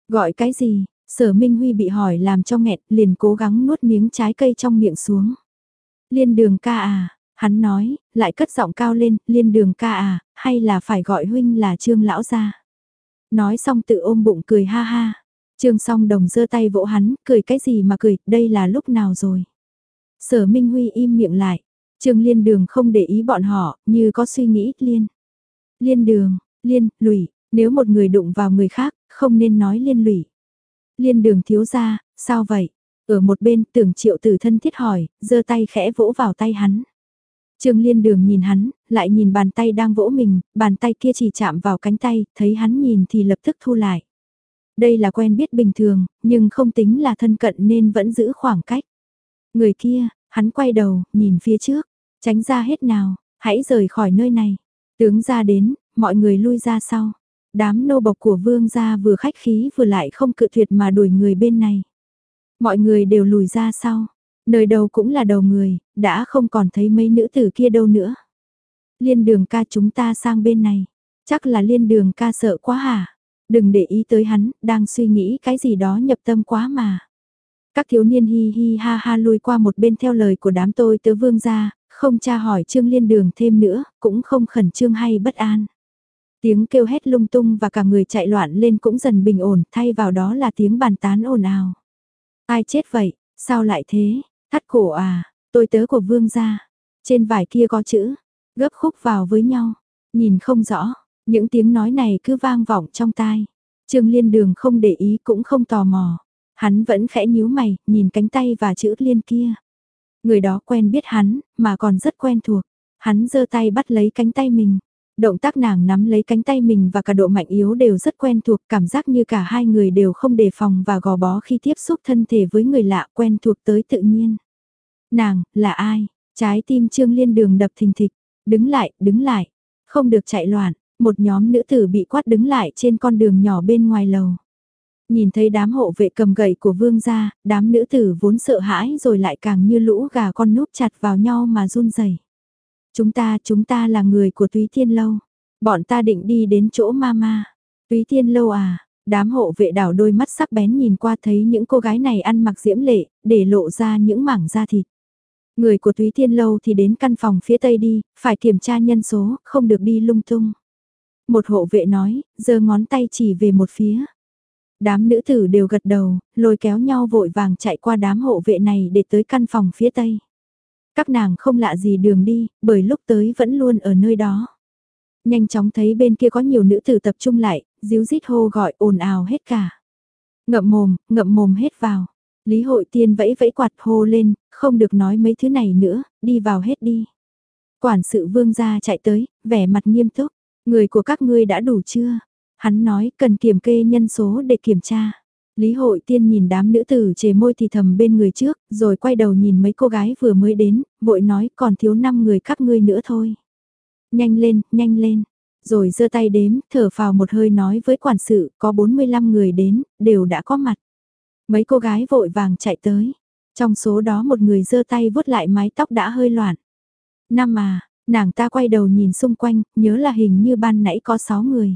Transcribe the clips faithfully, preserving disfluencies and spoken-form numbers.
Gọi cái gì? Sở Minh Huy bị hỏi làm cho nghẹn, liền cố gắng nuốt miếng trái cây trong miệng xuống. Liên Đường ca à, hắn nói, lại cất giọng cao lên, Liên Đường ca à, hay là phải gọi huynh là Trương lão gia. Nói xong tự ôm bụng cười ha ha. Trương Song Đồng giơ tay vỗ hắn, cười cái gì mà cười, đây là lúc nào rồi. Sở Minh Huy im miệng lại. Trương Liên Đường không để ý bọn họ, như có suy nghĩ, Liên. Liên Đường, Liên, lùi, nếu một người đụng vào người khác, không nên nói liên lùi. Liên Đường thiếu gia, sao vậy? Ở một bên Tưởng Triệu Tử thân thiết hỏi, giơ tay khẽ vỗ vào tay hắn. Trương Liên Đường nhìn hắn, lại nhìn bàn tay đang vỗ mình, bàn tay kia chỉ chạm vào cánh tay, thấy hắn nhìn thì lập tức thu lại. Đây là quen biết bình thường, nhưng không tính là thân cận nên vẫn giữ khoảng cách. Người kia, hắn quay đầu, nhìn phía trước, tránh ra hết nào, hãy rời khỏi nơi này. Tướng ra đến, mọi người lui ra sau. Đám nô bộc của vương gia vừa khách khí vừa lại không cự tuyệt mà đuổi người bên này. Mọi người đều lùi ra sau. Nơi đầu cũng là đầu người, đã không còn thấy mấy nữ tử kia đâu nữa. Liên Đường ca chúng ta sang bên này. Chắc là Liên Đường ca sợ quá hả? Đừng để ý tới hắn, đang suy nghĩ cái gì đó nhập tâm quá mà. Các thiếu niên hi hi ha ha lui qua một bên theo lời của đám tôi tớ vương gia, không tra hỏi Trương Liên Đường thêm nữa, cũng không khẩn trương hay bất an. Tiếng kêu hét lung tung và cả người chạy loạn lên cũng dần bình ổn, thay vào đó là tiếng bàn tán ồn ào. Ai chết vậy, sao lại thế, thắt cổ à, tôi tớ của vương gia. Trên vải kia có chữ, gấp khúc vào với nhau, nhìn không rõ, những tiếng nói này cứ vang vọng trong tai. Trương Liên Đường không để ý cũng không tò mò. Hắn vẫn khẽ nhíu mày, nhìn cánh tay và chữ Liên kia. Người đó quen biết hắn, mà còn rất quen thuộc. Hắn giơ tay bắt lấy cánh tay mình. Động tác nàng nắm lấy cánh tay mình và cả độ mạnh yếu đều rất quen thuộc, cảm giác như cả hai người đều không đề phòng và gò bó khi tiếp xúc thân thể với người lạ, quen thuộc tới tự nhiên. Nàng, là ai? Trái tim Trương Liên Đường đập thình thịch. Đứng lại, đứng lại. Không được chạy loạn. Một nhóm nữ tử bị quát đứng lại trên con đường nhỏ bên ngoài lầu. Nhìn thấy đám hộ vệ cầm gậy của vương gia, đám nữ tử vốn sợ hãi rồi lại càng như lũ gà con núp chặt vào nhau mà run rẩy. Chúng ta, chúng ta là người của Túy Tiên Lâu. Bọn ta định đi đến chỗ mama. Túy Tiên Lâu à? Đám hộ vệ đảo đôi mắt sắc bén nhìn qua thấy những cô gái này ăn mặc diễm lệ, để lộ ra những mảng da thịt. Người của Túy Tiên Lâu thì đến căn phòng phía tây đi, phải kiểm tra nhân số, không được đi lung tung. Một hộ vệ nói, giơ ngón tay chỉ về một phía. Đám nữ tử đều gật đầu, lôi kéo nhau vội vàng chạy qua đám hộ vệ này để tới căn phòng phía tây. Các nàng không lạ gì đường đi, bởi lúc tới vẫn luôn ở nơi đó. Nhanh chóng thấy bên kia có nhiều nữ tử tập trung lại, díu dít hô gọi ồn ào hết cả. Ngậm mồm, ngậm mồm hết vào. Lý Hội Tiên vẫy vẫy quạt hô lên, không được nói mấy thứ này nữa, đi vào hết đi. Quản sự vương gia chạy tới, vẻ mặt nghiêm túc, người của các ngươi đã đủ chưa? Hắn nói cần kiểm kê nhân số để kiểm tra. Lý Hội Tiên nhìn đám nữ tử chề môi thì thầm bên người trước, rồi quay đầu nhìn mấy cô gái vừa mới đến, vội nói còn thiếu năm người các ngươi nữa thôi. Nhanh lên, nhanh lên. Rồi giơ tay đếm, thở phào một hơi nói với quản sự, có bốn mươi lăm người đến, đều đã có mặt. Mấy cô gái vội vàng chạy tới. Trong số đó một người giơ tay vuốt lại mái tóc đã hơi loạn. Năm à, nàng ta quay đầu nhìn xung quanh, nhớ là hình như ban nãy có sáu người.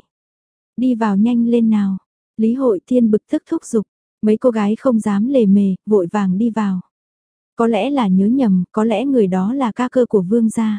Đi vào nhanh lên nào. Lý Hội Tiên bực tức thúc giục. Mấy cô gái không dám lề mề, vội vàng đi vào. Có lẽ là nhớ nhầm, có lẽ người đó là ca cơ của vương gia.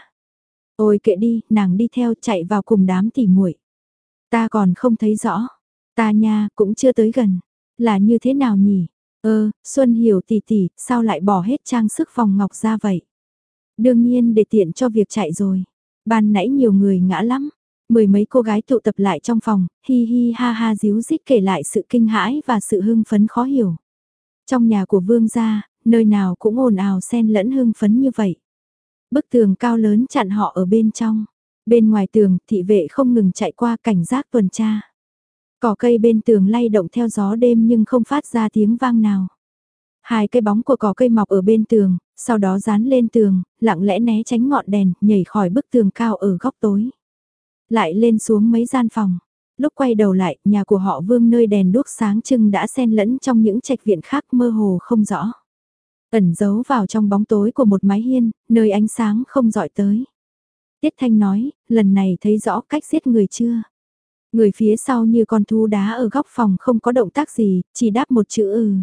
Ôi kệ đi, nàng đi theo chạy vào cùng đám tỉ muội. Ta còn không thấy rõ. Ta nha, cũng chưa tới gần. Là như thế nào nhỉ? Ơ, Xuân Hiểu tỷ tỷ, sao lại bỏ hết trang sức vòng ngọc ra vậy? Đương nhiên để tiện cho việc chạy rồi. Ban nãy nhiều người ngã lắm. Mười mấy cô gái tụ tập lại trong phòng, hi hi ha ha díu dít kể lại sự kinh hãi và sự hưng phấn khó hiểu. Trong nhà của vương gia, nơi nào cũng ồn ào xen lẫn hưng phấn như vậy. Bức tường cao lớn chặn họ ở bên trong. Bên ngoài tường, thị vệ không ngừng chạy qua cảnh giác tuần tra. Cỏ cây bên tường lay động theo gió đêm nhưng không phát ra tiếng vang nào. Hai cái bóng của cỏ cây mọc ở bên tường, sau đó dán lên tường, lặng lẽ né tránh ngọn đèn, nhảy khỏi bức tường cao ở góc tối. Lại lên xuống mấy gian phòng. Lúc quay đầu lại, nhà của họ Vương nơi đèn đuốc sáng trưng đã xen lẫn trong những trạch viện khác mơ hồ không rõ. Ẩn giấu vào trong bóng tối của một mái hiên, nơi ánh sáng không dọi tới. Tiết Thanh nói, lần này thấy rõ cách giết người chưa? Người phía sau như con thú đá ở góc phòng không có động tác gì, chỉ đáp một chữ ừ.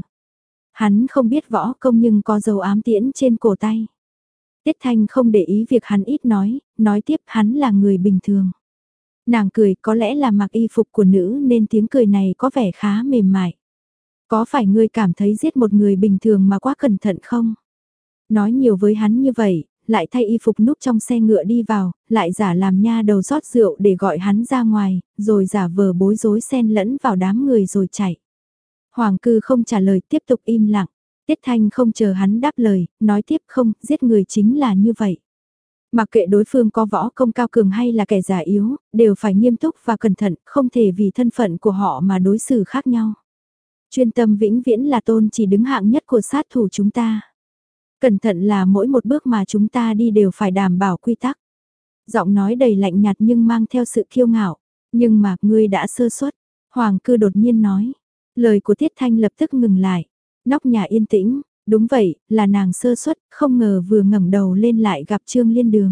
Hắn không biết võ công nhưng có dấu ám tiễn trên cổ tay. Tiết Thanh không để ý việc hắn ít nói, nói tiếp hắn là người bình thường. Nàng cười, có lẽ là mặc y phục của nữ nên tiếng cười này có vẻ khá mềm mại. Có phải ngươi cảm thấy giết một người bình thường mà quá cẩn thận không? Nói nhiều với hắn như vậy, lại thay y phục núp trong xe ngựa đi vào, lại giả làm nha đầu rót rượu để gọi hắn ra ngoài, rồi giả vờ bối rối xen lẫn vào đám người rồi chạy. Hoàng cư không trả lời, tiếp tục im lặng. Tiết Thanh không chờ hắn đáp lời, nói tiếp không, giết người chính là như vậy. Mặc kệ đối phương có võ công cao cường hay là kẻ già yếu, đều phải nghiêm túc và cẩn thận, không thể vì thân phận của họ mà đối xử khác nhau. Chuyên tâm vĩnh viễn là tôn chỉ đứng hạng nhất của sát thủ chúng ta. Cẩn thận là mỗi một bước mà chúng ta đi đều phải đảm bảo quy tắc. Giọng nói đầy lạnh nhạt nhưng mang theo sự kiêu ngạo. Nhưng mà, ngươi đã sơ suất. Hoàng cư đột nhiên nói. Lời của Tiết Thanh lập tức ngừng lại. Nóc nhà yên tĩnh. Đúng vậy, là nàng sơ suất, không ngờ vừa ngẩng đầu lên lại gặp Trương Liên Đường.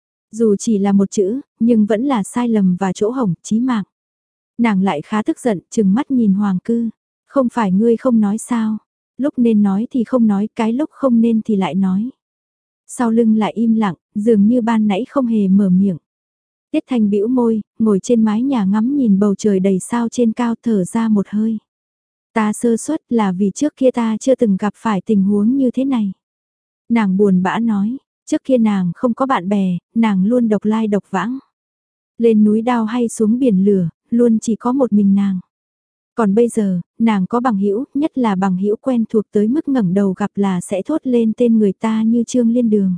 Dù chỉ là một chữ, nhưng vẫn là sai lầm và chỗ hổng, chí mạng. Nàng lại khá tức giận, chừng mắt nhìn Hoàng cư. Không phải ngươi không nói sao? Lúc nên nói thì không nói, cái lúc không nên thì lại nói. Sau lưng lại im lặng, dường như ban nãy không hề mở miệng. Tiết Thanh bĩu môi, ngồi trên mái nhà ngắm nhìn bầu trời đầy sao trên cao, thở ra một hơi. Ta sơ suất là vì trước kia ta chưa từng gặp phải tình huống như thế này. Nàng buồn bã nói, trước kia nàng không có bạn bè, nàng luôn độc lai độc vãng. Lên núi đao hay xuống biển lửa, luôn chỉ có một mình nàng. Còn bây giờ, nàng có bằng hữu, nhất là bằng hữu quen thuộc tới mức ngẩng đầu gặp là sẽ thốt lên tên người ta như Trương Liên Đường.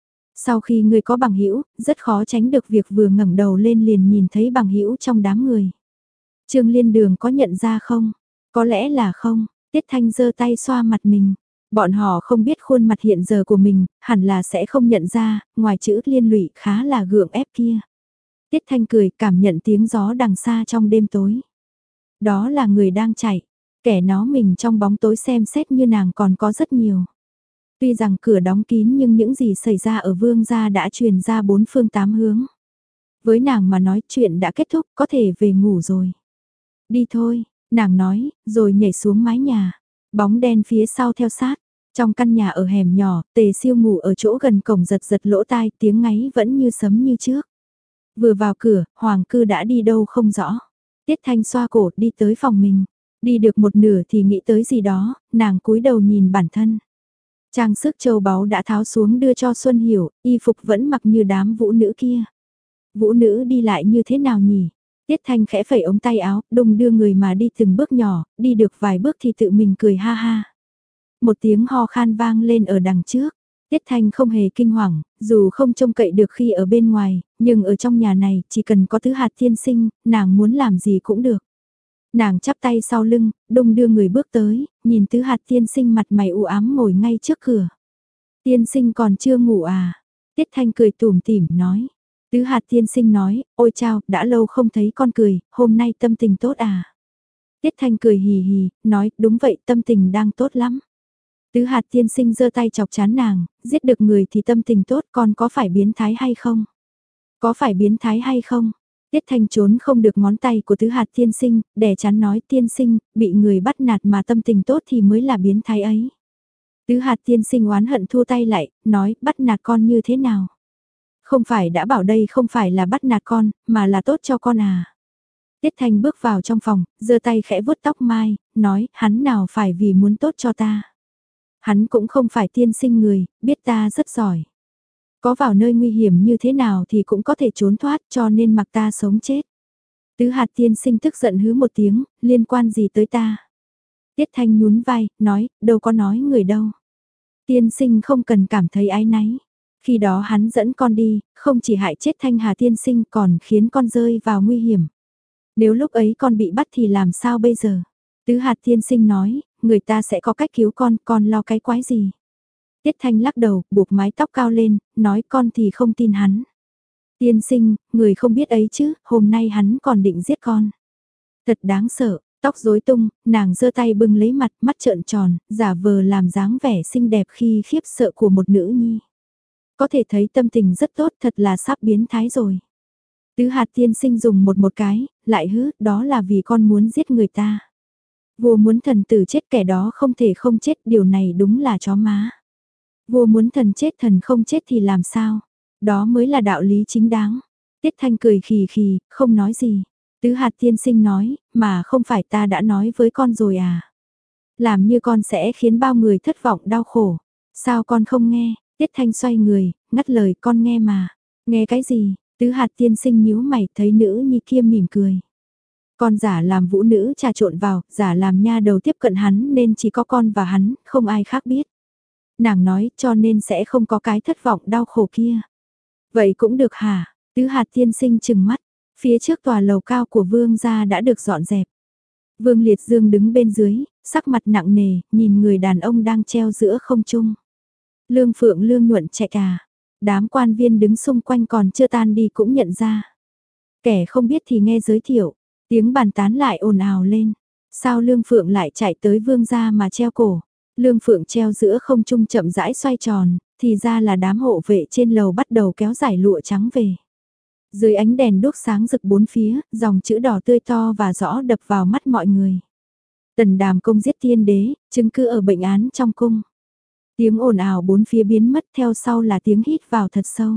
Sau khi người có bằng hữu, rất khó tránh được việc vừa ngẩng đầu lên liền nhìn thấy bằng hữu trong đám người. Trương Liên Đường có nhận ra không? Có lẽ là không. Tiết Thanh giơ tay xoa mặt mình. Bọn họ không biết khuôn mặt hiện giờ của mình, hẳn là sẽ không nhận ra, ngoài chữ liên lụy khá là gượng ép kia. Tiết Thanh cười, cảm nhận tiếng gió đằng xa trong đêm tối. Đó là người đang chạy, kẻ nó mình trong bóng tối xem xét như nàng còn có rất nhiều. Tuy rằng cửa đóng kín nhưng những gì xảy ra ở Vương gia đã truyền ra bốn phương tám hướng. Với nàng mà nói chuyện đã kết thúc, có thể về ngủ rồi. Đi thôi, nàng nói, rồi nhảy xuống mái nhà. Bóng đen phía sau theo sát. Trong căn nhà ở hẻm nhỏ, Tề Siêu ngủ ở chỗ gần cổng giật giật lỗ tai, tiếng ngáy vẫn như sấm như trước. Vừa vào cửa, Hoàng cư đã đi đâu không rõ. Tiết Thanh xoa cổ đi tới phòng mình. Đi được một nửa thì nghĩ tới gì đó, nàng cúi đầu nhìn bản thân. Trang sức châu báu đã tháo xuống đưa cho Xuân Hiểu, y phục vẫn mặc như đám vũ nữ kia. Vũ nữ đi lại như thế nào nhỉ? Tiết Thanh khẽ phẩy ống tay áo, đung đưa người mà đi từng bước nhỏ, đi được vài bước thì tự mình cười ha ha. Một tiếng ho khan vang lên ở đằng trước. Tiết Thanh không hề kinh hoàng, dù không trông cậy được khi ở bên ngoài, nhưng ở trong nhà này chỉ cần có Tứ Hạt tiên sinh, nàng muốn làm gì cũng được. Nàng chắp tay sau lưng, đung đưa người bước tới, nhìn Tứ Hạt tiên sinh mặt mày u ám ngồi ngay trước cửa. Tiên sinh còn chưa ngủ à? Tiết Thanh cười tủm tỉm nói. Tứ Hạt tiên sinh nói, ôi chao, đã lâu không thấy con cười, hôm nay tâm tình tốt à? Tiết Thanh cười hì hì, nói, đúng vậy, tâm tình đang tốt lắm. Tứ Hạt tiên sinh giơ tay chọc chán nàng, giết được người thì tâm tình tốt, con có phải biến thái hay không? Có phải biến thái hay không? Tiết Thanh trốn không được ngón tay của Tứ Hạt tiên sinh, đè chán nói tiên sinh, bị người bắt nạt mà tâm tình tốt thì mới là biến thái ấy. Tứ Hạt tiên sinh oán hận thua tay lại, nói, bắt nạt con như thế nào? Không phải đã bảo đây không phải là bắt nạt con, mà là tốt cho con à? Tiết Thanh bước vào trong phòng, giơ tay khẽ vuốt tóc mai, nói, hắn nào phải vì muốn tốt cho ta. Hắn cũng không phải tiên sinh người, biết ta rất giỏi. Có vào nơi nguy hiểm như thế nào thì cũng có thể trốn thoát cho nên mặc ta sống chết. Tứ Hạt tiên sinh tức giận hứ một tiếng, liên quan gì tới ta? Tiết Thanh nhún vai, nói, đâu có nói người đâu. Tiên sinh không cần cảm thấy áy náy. Khi đó hắn dẫn con đi, không chỉ hại chết Thanh Hà tiên sinh còn khiến con rơi vào nguy hiểm. Nếu lúc ấy con bị bắt thì làm sao bây giờ? Tứ Hạt tiên sinh nói, người ta sẽ có cách cứu con, con lo cái quái gì? Tiết Thanh lắc đầu, buộc mái tóc cao lên, nói con thì không tin hắn. Tiên sinh, người không biết ấy chứ, hôm nay hắn còn định giết con. Thật đáng sợ, tóc rối tung, nàng giơ tay bưng lấy mặt, mắt trợn tròn, giả vờ làm dáng vẻ xinh đẹp khi khiếp sợ của một nữ nhi. Có thể thấy tâm tình rất tốt, thật là sắp biến thái rồi. Tứ Hạt tiên sinh dùng một một cái, lại hứ, đó là vì con muốn giết người ta. Vua muốn thần tử chết kẻ đó không thể không chết, điều này đúng là chó má. Vua muốn thần chết thần không chết thì làm sao? Đó mới là đạo lý chính đáng. Tiết Thanh cười khì khì, không nói gì. Tứ hạt tiên sinh nói, mà không phải ta đã nói với con rồi à? Làm như con sẽ khiến bao người thất vọng đau khổ. Sao con không nghe? Tiết Thanh xoay người, ngắt lời con nghe mà. Nghe cái gì? Tứ hạt tiên sinh nhíu mày thấy nữ nhi kia mỉm cười. Con giả làm vũ nữ trà trộn vào, giả làm nha đầu tiếp cận hắn nên chỉ có con và hắn, không ai khác biết. Nàng nói cho nên sẽ không có cái thất vọng đau khổ kia. Vậy cũng được hả? Tứ hạt tiên sinh chừng mắt, phía trước tòa lầu cao của vương gia đã được dọn dẹp. Vương Liệt Dương đứng bên dưới, sắc mặt nặng nề, nhìn người đàn ông đang treo giữa không trung. Lương Phượng Lương nhuận chạy à, đám quan viên đứng xung quanh còn chưa tan đi cũng nhận ra. Kẻ không biết thì nghe giới thiệu, tiếng bàn tán lại ồn ào lên. Sao Lương Phượng lại chạy tới vương gia mà treo cổ? Lương Phượng treo giữa không trung chậm rãi xoay tròn, thì ra là đám hộ vệ trên lầu bắt đầu kéo giải lụa trắng về. Dưới ánh đèn đốt sáng rực bốn phía, dòng chữ đỏ tươi to và rõ đập vào mắt mọi người. Tần Đàm Công giết tiên đế, chứng cứ ở bệnh án trong cung. Tiếng ồn ào bốn phía biến mất, theo sau là tiếng hít vào thật sâu.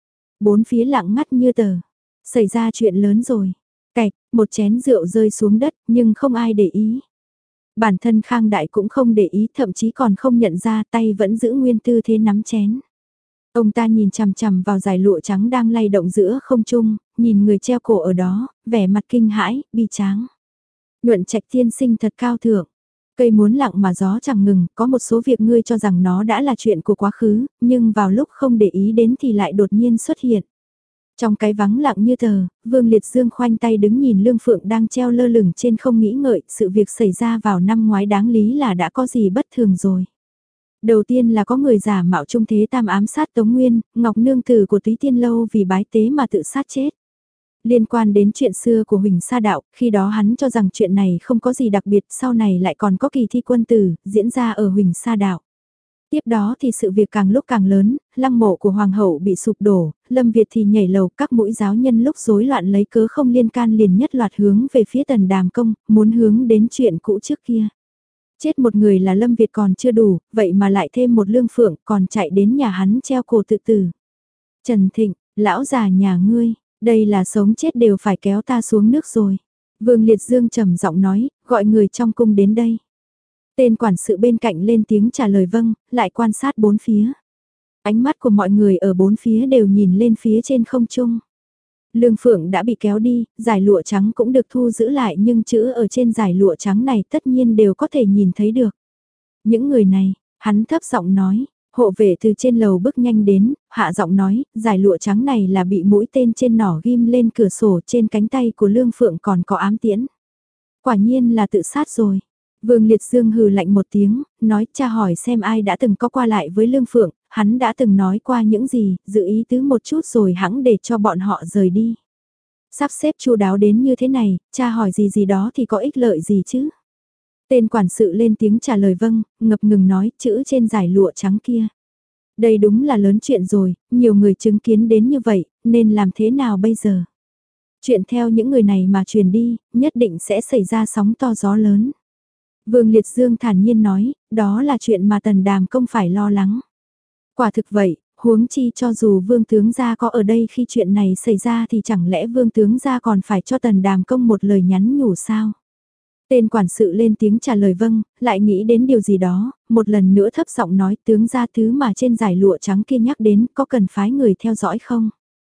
Bốn phía lặng ngắt như tờ. Xảy ra chuyện lớn rồi. Cạch, một chén rượu rơi xuống đất, nhưng không ai để ý. Bản thân Khang Đại cũng không để ý, thậm chí còn không nhận ra, tay vẫn giữ nguyên tư thế nắm chén. Ông ta nhìn chằm chằm vào dải lụa trắng đang lay động giữa không trung, nhìn người treo cổ ở đó, vẻ mặt kinh hãi, bi tráng. Nhuận Trạch tiên sinh thật cao thượng. Cây muốn lặng mà gió chẳng ngừng, có một số việc ngươi cho rằng nó đã là chuyện của quá khứ, nhưng vào lúc không để ý đến thì lại đột nhiên xuất hiện. Trong cái vắng lặng như tờ, Vương Liệt Dương khoanh tay đứng nhìn Lương Phượng đang treo lơ lửng trên không nghĩ ngợi, sự việc xảy ra vào năm ngoái đáng lý là đã có gì bất thường rồi. Đầu tiên là có người giả mạo trung thế tam ám sát Tống Nguyên, Ngọc Nương Tử của Túy Tiên Lâu vì bái tế mà tự sát chết. Liên quan đến chuyện xưa của Huỳnh Sa Đạo, khi đó hắn cho rằng chuyện này không có gì đặc biệt, sau này lại còn có kỳ thi quân tử, diễn ra ở Huỳnh Sa Đạo. Tiếp đó thì sự việc càng lúc càng lớn, lăng mộ của Hoàng hậu bị sụp đổ, Lâm Việt thì nhảy lầu, các mũi giáo nhân lúc rối loạn lấy cớ không liên can liền nhất loạt hướng về phía Tần Đàm Công, muốn hướng đến chuyện cũ trước kia. Chết một người là Lâm Việt còn chưa đủ, vậy mà lại thêm một Lương Phượng còn chạy đến nhà hắn treo cổ tự tử. Trần Thịnh, lão già nhà ngươi, đây là sống chết đều phải kéo ta xuống nước rồi. Vương Liệt Dương trầm giọng nói, gọi người trong cung đến đây. Tên quản sự bên cạnh lên tiếng trả lời vâng, lại quan sát bốn phía. Ánh mắt của mọi người ở bốn phía đều nhìn lên phía trên không trung. Lương Phượng đã bị kéo đi, giải lụa trắng cũng được thu giữ lại nhưng chữ ở trên giải lụa trắng này tất nhiên đều có thể nhìn thấy được. Những người này, hắn thấp giọng nói, hộ vệ từ trên lầu bước nhanh đến, hạ giọng nói, giải lụa trắng này là bị mũi tên trên nỏ ghim lên cửa sổ, trên cánh tay của Lương Phượng còn có ám tiễn. Quả nhiên là tự sát rồi. Vương Liệt Dương hừ lạnh một tiếng, nói cha hỏi xem ai đã từng có qua lại với Lương Phượng, hắn đã từng nói qua những gì, dự ý tứ một chút rồi hãng để cho bọn họ rời đi. Sắp xếp chu đáo đến như thế này, cha hỏi gì gì đó thì có ích lợi gì chứ? Tên quản sự lên tiếng trả lời vâng, ngập ngừng nói chữ trên giải lụa trắng kia. Đây đúng là lớn chuyện rồi, nhiều người chứng kiến đến như vậy, nên làm thế nào bây giờ? Chuyện theo những người này mà truyền đi, nhất định sẽ xảy ra sóng to gió lớn. Vương Liệt Dương thản nhiên nói, đó là chuyện mà Tần Đàm Công phải lo lắng. Quả thực vậy, huống chi cho dù Vương Tướng Gia có ở đây khi chuyện này xảy ra thì chẳng lẽ Vương Tướng Gia còn phải cho Tần Đàm Công một lời nhắn nhủ sao? Tên quản sự lên tiếng trả lời vâng, lại nghĩ đến điều gì đó, một lần nữa thấp giọng nói tướng gia thứ mà trên giải lụa trắng kia nhắc đến có cần phái người theo dõi không?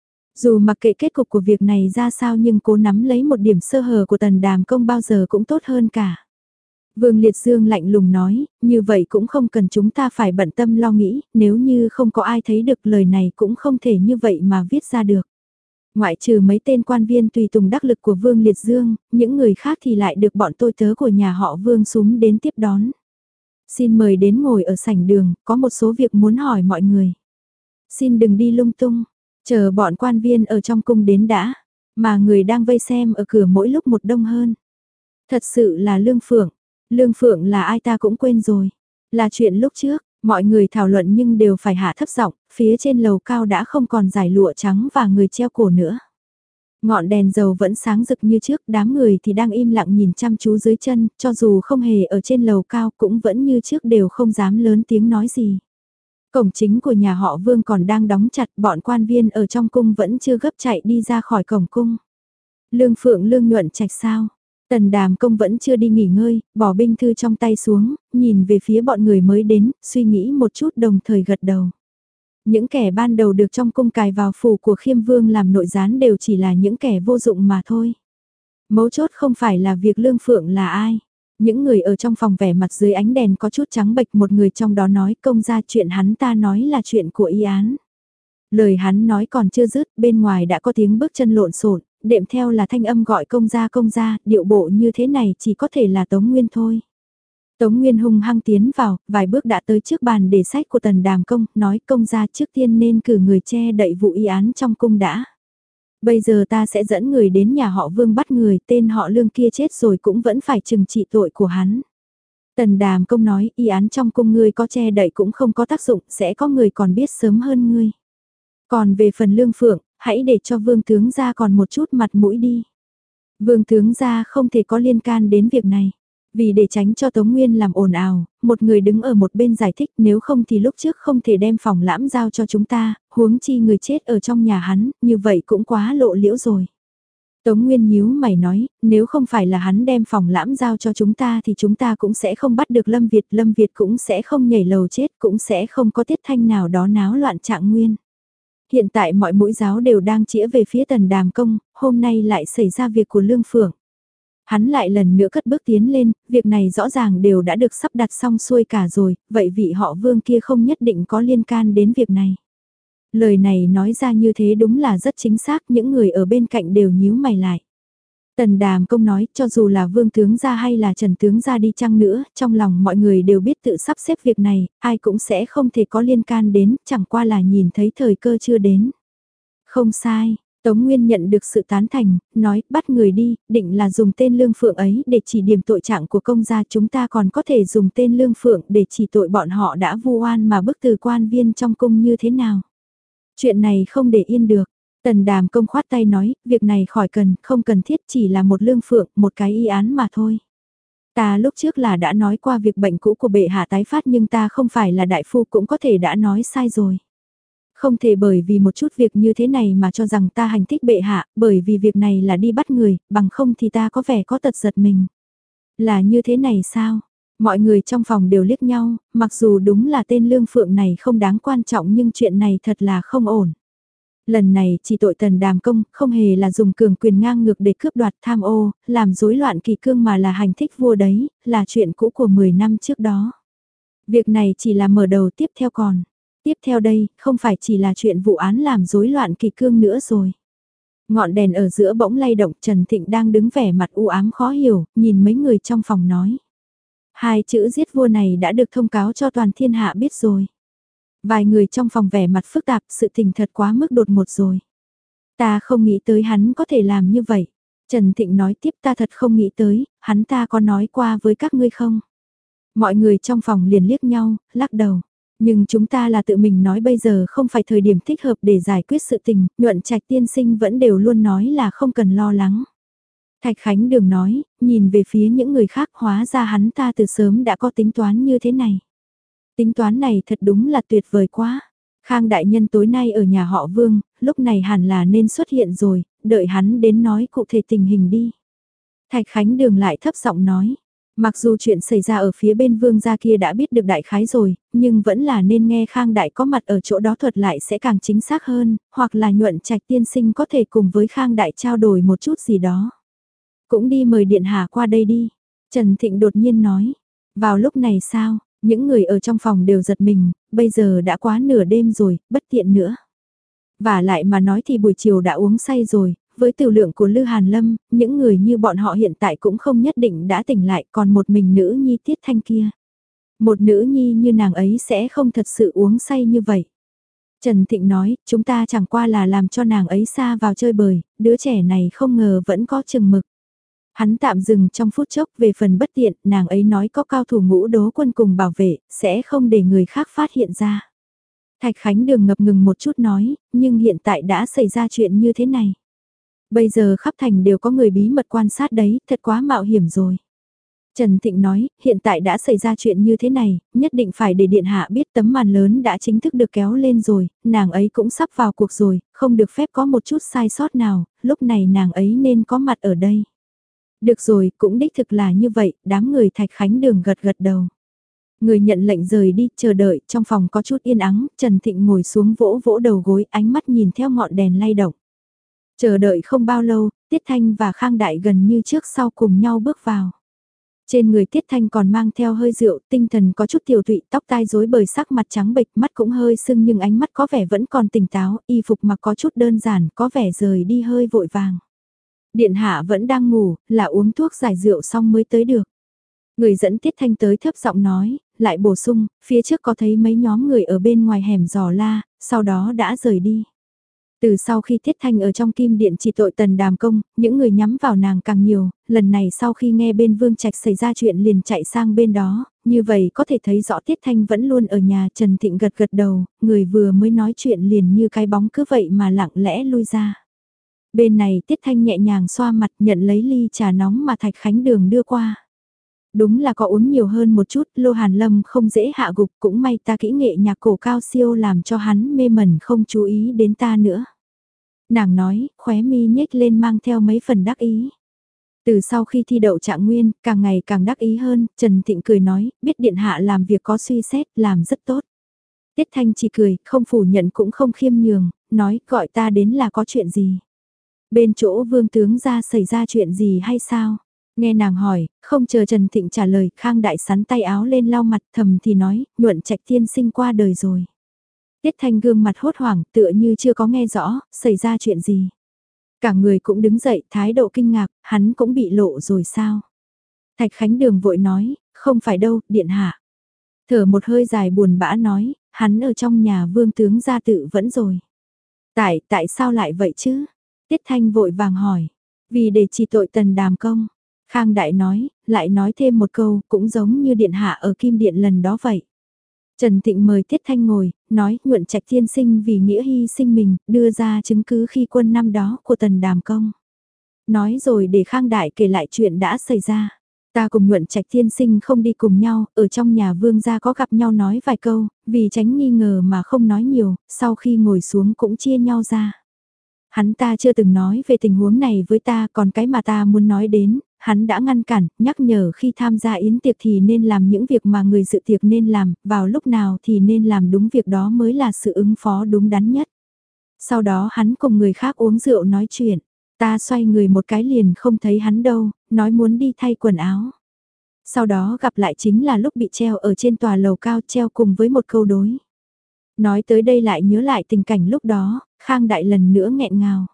Dù mặc kệ kết cục của việc này ra sao nhưng cố nắm lấy một điểm sơ hở của Tần Đàm Công bao giờ cũng tốt hơn cả. Vương Liệt Dương lạnh lùng nói, như vậy cũng không cần chúng ta phải bận tâm lo nghĩ, nếu như không có ai thấy được lời này cũng không thể như vậy mà viết ra được. Ngoại trừ mấy tên quan viên tùy tùng đắc lực của Vương Liệt Dương, những người khác thì lại được bọn tôi tớ của nhà họ Vương súm đến tiếp đón. Xin mời đến ngồi ở sảnh đường, có một số việc muốn hỏi mọi người. Xin đừng đi lung tung, chờ bọn quan viên ở trong cung đến đã, mà người đang vây xem ở cửa mỗi lúc một đông hơn. Thật sự là Lương Phượng, Lương Phượng là ai ta cũng quên rồi, là chuyện lúc trước. Mọi người thảo luận nhưng đều phải hạ thấp giọng, phía trên lầu cao đã không còn giải lụa trắng và người treo cổ nữa. Ngọn đèn dầu vẫn sáng rực như trước, đám người thì đang im lặng nhìn chăm chú dưới chân, cho dù không hề ở trên lầu cao cũng vẫn như trước đều không dám lớn tiếng nói gì. Cổng chính của nhà họ Vương còn đang đóng chặt, bọn quan viên ở trong cung vẫn chưa gấp chạy đi ra khỏi cổng cung. Lương Phượng Lương nhuận trạch sao? Tần Đàm Công vẫn chưa đi nghỉ ngơi, bỏ binh thư trong tay xuống, nhìn về phía bọn người mới đến, suy nghĩ một chút đồng thời gật đầu. Những kẻ ban đầu được trong cung cài vào phủ của Khiêm Vương làm nội gián đều chỉ là những kẻ vô dụng mà thôi. Mấu chốt không phải là việc Lương Phượng là ai. Những người ở trong phòng vẻ mặt dưới ánh đèn có chút trắng bệch, một người trong đó nói công ra chuyện hắn ta nói là chuyện của y án. Lời hắn nói còn chưa dứt, bên ngoài đã có tiếng bước chân lộn xộn, đệm theo là thanh âm gọi công gia công gia, điệu bộ như thế này chỉ có thể là Tống Nguyên thôi. Tống Nguyên hung hăng tiến vào, vài bước đã tới trước bàn để sách của Tần Đàm Công, nói công gia trước tiên nên cử người che đậy vụ y án trong cung đã. Bây giờ ta sẽ dẫn người đến nhà họ Vương bắt người, tên họ Lương kia chết rồi cũng vẫn phải trừng trị tội của hắn. Tần Đàm Công nói, y án trong cung ngươi có che đậy cũng không có tác dụng, sẽ có người còn biết sớm hơn ngươi. Còn về phần Lương Phượng, hãy để cho Vương Tướng gia còn một chút mặt mũi đi. Vương Tướng gia không thể có liên can đến việc này. Vì để tránh cho Tống Nguyên làm ồn ào, một người đứng ở một bên giải thích, nếu không thì lúc trước không thể đem phòng lãm giao cho chúng ta, huống chi người chết ở trong nhà hắn, như vậy cũng quá lộ liễu rồi. Tống Nguyên nhíu mày nói, nếu không phải là hắn đem phòng lãm giao cho chúng ta thì chúng ta cũng sẽ không bắt được Lâm Việt, Lâm Việt cũng sẽ không nhảy lầu chết, cũng sẽ không có tiết thanh nào đó náo loạn Trạng Nguyên. Hiện tại mọi mũi giáo đều đang chĩa về phía Tần Đàm Công, hôm nay lại xảy ra việc của Lương Phượng. Hắn lại lần nữa cất bước tiến lên, việc này rõ ràng đều đã được sắp đặt xong xuôi cả rồi, vậy vị họ Vương kia không nhất định có liên can đến việc này. Lời này nói ra như thế đúng là rất chính xác, những người ở bên cạnh đều nhíu mày lại. Tần Đàm Công nói, cho dù là Vương Tướng gia hay là Trần Tướng gia đi chăng nữa, trong lòng mọi người đều biết tự sắp xếp việc này, ai cũng sẽ không thể có liên can đến, chẳng qua là nhìn thấy thời cơ chưa đến. Không sai, Tống Nguyên nhận được sự tán thành, nói, bắt người đi, định là dùng tên Lương Phượng ấy để chỉ điểm tội trạng của công gia, chúng ta còn có thể dùng tên Lương Phượng để chỉ tội bọn họ đã vu oan mà bức từ quan viên trong cung như thế nào. Chuyện này không để yên được. Tần Đàm Công khoát tay nói, việc này khỏi cần, không cần thiết, chỉ là một Lương Phượng, một cái y án mà thôi. Ta lúc trước là đã nói qua việc bệnh cũ của bệ hạ tái phát, nhưng ta không phải là đại phu, cũng có thể đã nói sai rồi. Không thể bởi vì một chút việc như thế này mà cho rằng ta hành thích bệ hạ, bởi vì việc này là đi bắt người, bằng không thì ta có vẻ có tật giật mình. Là như thế này sao? Mọi người trong phòng đều liếc nhau, mặc dù đúng là tên Lương Phượng này không đáng quan trọng nhưng chuyện này thật là không ổn. Lần này chỉ tội Tần Đàm Công, không hề là dùng cường quyền ngang ngược để cướp đoạt tham ô, làm rối loạn kỳ cương mà là hành thích vua đấy, là chuyện cũ của mười năm trước đó. Việc này chỉ là mở đầu, tiếp theo còn. Tiếp theo đây, không phải chỉ là chuyện vụ án làm rối loạn kỳ cương nữa rồi. Ngọn đèn ở giữa bỗng lay động, Trần Thịnh đang đứng vẻ mặt u ám khó hiểu, nhìn mấy người trong phòng nói. Hai chữ giết vua này đã được thông cáo cho toàn thiên hạ biết rồi. Vài người trong phòng vẻ mặt phức tạp, sự tình thật quá mức đột ngột rồi. Ta không nghĩ tới hắn có thể làm như vậy. Trần Thịnh nói tiếp, ta thật không nghĩ tới, hắn ta có nói qua với các ngươi không? Mọi người trong phòng liền liếc nhau, lắc đầu. Nhưng chúng ta là tự mình nói bây giờ không phải thời điểm thích hợp để giải quyết sự tình, Nhuận Trạch tiên sinh vẫn đều luôn nói là không cần lo lắng. Thạch Khánh Đường nói, nhìn về phía những người khác, hóa ra hắn ta từ sớm đã có tính toán như thế này. Tính toán này thật đúng là tuyệt vời quá. Khang đại nhân tối nay ở nhà họ Vương, lúc này hẳn là nên xuất hiện rồi, đợi hắn đến nói cụ thể tình hình đi. Thạch Khánh Đường lại thấp giọng nói, mặc dù chuyện xảy ra ở phía bên Vương gia kia đã biết được đại khái rồi, nhưng vẫn là nên nghe Khang đại có mặt ở chỗ đó thuật lại sẽ càng chính xác hơn, hoặc là Nhuận Trạch tiên sinh có thể cùng với Khang đại trao đổi một chút gì đó. Cũng đi mời điện hạ qua đây đi. Trần Thịnh đột nhiên nói, vào lúc này sao? Những người ở trong phòng đều giật mình, bây giờ đã quá nửa đêm rồi, bất tiện nữa. Và lại mà nói thì buổi chiều đã uống say rồi, với tiểu lượng của Lư Hàn Lâm, những người như bọn họ hiện tại cũng không nhất định đã tỉnh lại, còn một mình nữ nhi Tiết Thanh kia. Một nữ nhi như nàng ấy sẽ không thật sự uống say như vậy. Trần Thịnh nói, chúng ta chẳng qua là làm cho nàng ấy xa vào chơi bời, đứa trẻ này không ngờ vẫn có chừng mực. Hắn tạm dừng trong phút chốc, về phần bất tiện, nàng ấy nói có cao thủ ngũ đố quân cùng bảo vệ, sẽ không để người khác phát hiện ra. Thạch Khánh Đường ngập ngừng một chút nói, nhưng hiện tại đã xảy ra chuyện như thế này. Bây giờ khắp thành đều có người bí mật quan sát đấy, thật quá mạo hiểm rồi. Trần Thịnh nói, hiện tại đã xảy ra chuyện như thế này, nhất định phải để điện hạ biết tấm màn lớn đã chính thức được kéo lên rồi, nàng ấy cũng sắp vào cuộc rồi, không được phép có một chút sai sót nào, lúc này nàng ấy nên có mặt ở đây. Được rồi, cũng đích thực là như vậy, đám người Thạch Khánh Đường gật gật đầu. Người nhận lệnh rời đi, chờ đợi, trong phòng có chút yên ắng, Trần Thịnh ngồi xuống vỗ vỗ đầu gối, ánh mắt nhìn theo ngọn đèn lay động. Chờ đợi không bao lâu, Tiết Thanh và Khang Đại gần như trước sau cùng nhau bước vào. Trên người Tiết Thanh còn mang theo hơi rượu, tinh thần có chút tiểu tụy, tóc tai rối bời, sắc mặt trắng bệch, mắt cũng hơi sưng nhưng ánh mắt có vẻ vẫn còn tỉnh táo, y phục mặc có chút đơn giản, có vẻ rời đi hơi vội vàng. Điện hạ vẫn đang ngủ, là uống thuốc giải rượu xong mới tới được. Người dẫn Tiết Thanh tới thấp giọng nói, lại bổ sung, phía trước có thấy mấy nhóm người ở bên ngoài hẻm dò la, sau đó đã rời đi. Từ sau khi Tiết Thanh ở trong kim điện chỉ tội Tần Đàm Công, những người nhắm vào nàng càng nhiều, lần này sau khi nghe bên Vương Trạch xảy ra chuyện liền chạy sang bên đó, như vậy có thể thấy rõ Tiết Thanh vẫn luôn ở nhà. Trần Thịnh gật gật đầu, người vừa mới nói chuyện liền như cái bóng cứ vậy mà lặng lẽ lui ra. Bên này Tiết Thanh nhẹ nhàng xoa mặt nhận lấy ly trà nóng mà Thạch Khánh Đường đưa qua. Đúng là có uống nhiều hơn một chút, Lô Hàn Lâm không dễ hạ gục, cũng may ta kỹ nghệ nhạc cổ cao siêu làm cho hắn mê mẩn không chú ý đến ta nữa. Nàng nói, khóe mi nhếch lên mang theo mấy phần đắc ý. Từ sau khi thi đậu trạng nguyên, càng ngày càng đắc ý hơn, Trần Thịnh cười nói, biết điện hạ làm việc có suy xét, làm rất tốt. Tiết Thanh chỉ cười, không phủ nhận cũng không khiêm nhường, nói gọi ta đến là có chuyện gì. Bên chỗ vương tướng ra xảy ra chuyện gì hay sao? Nghe nàng hỏi, không chờ Trần Thịnh trả lời, Khang Đại sắn tay áo lên lau mặt thầm thì nói, Nhuận Trạch tiên sinh qua đời rồi. Tiết Thanh gương mặt hốt hoảng tựa như chưa có nghe rõ, xảy ra chuyện gì. Cả người cũng đứng dậy, thái độ kinh ngạc, hắn cũng bị lộ rồi sao? Thạch Khánh Đường vội nói, không phải đâu, điện hạ. Thở một hơi dài buồn bã nói, hắn ở trong nhà vương tướng gia tự vẫn rồi. Tại, tại sao lại vậy chứ? Tiết Thanh vội vàng hỏi, vì để chỉ tội Tần Đàm Công. Khang Đại nói, lại nói thêm một câu, cũng giống như điện hạ ở Kim Điện lần đó vậy. Trần Thịnh mời Tiết Thanh ngồi, nói Nhuận Trạch tiên sinh vì nghĩa hy sinh mình, đưa ra chứng cứ khi quân năm đó của Tần Đàm Công. Nói rồi để Khang Đại kể lại chuyện đã xảy ra. Ta cùng Nhuận Trạch tiên sinh không đi cùng nhau, ở trong nhà vương gia có gặp nhau nói vài câu, vì tránh nghi ngờ mà không nói nhiều, sau khi ngồi xuống cũng chia nhau ra. Hắn ta chưa từng nói về tình huống này với ta, còn cái mà ta muốn nói đến, hắn đã ngăn cản, nhắc nhở khi tham gia yến tiệc thì nên làm những việc mà người dự tiệc nên làm, vào lúc nào thì nên làm đúng việc đó mới là sự ứng phó đúng đắn nhất. Sau đó hắn cùng người khác uống rượu nói chuyện, ta xoay người một cái liền không thấy hắn đâu, nói muốn đi thay quần áo. Sau đó gặp lại chính là lúc bị treo ở trên tòa lầu cao, treo cùng với một câu đối. Nói tới đây lại nhớ lại tình cảnh lúc đó, Khang Đại lần nữa nghẹn ngào.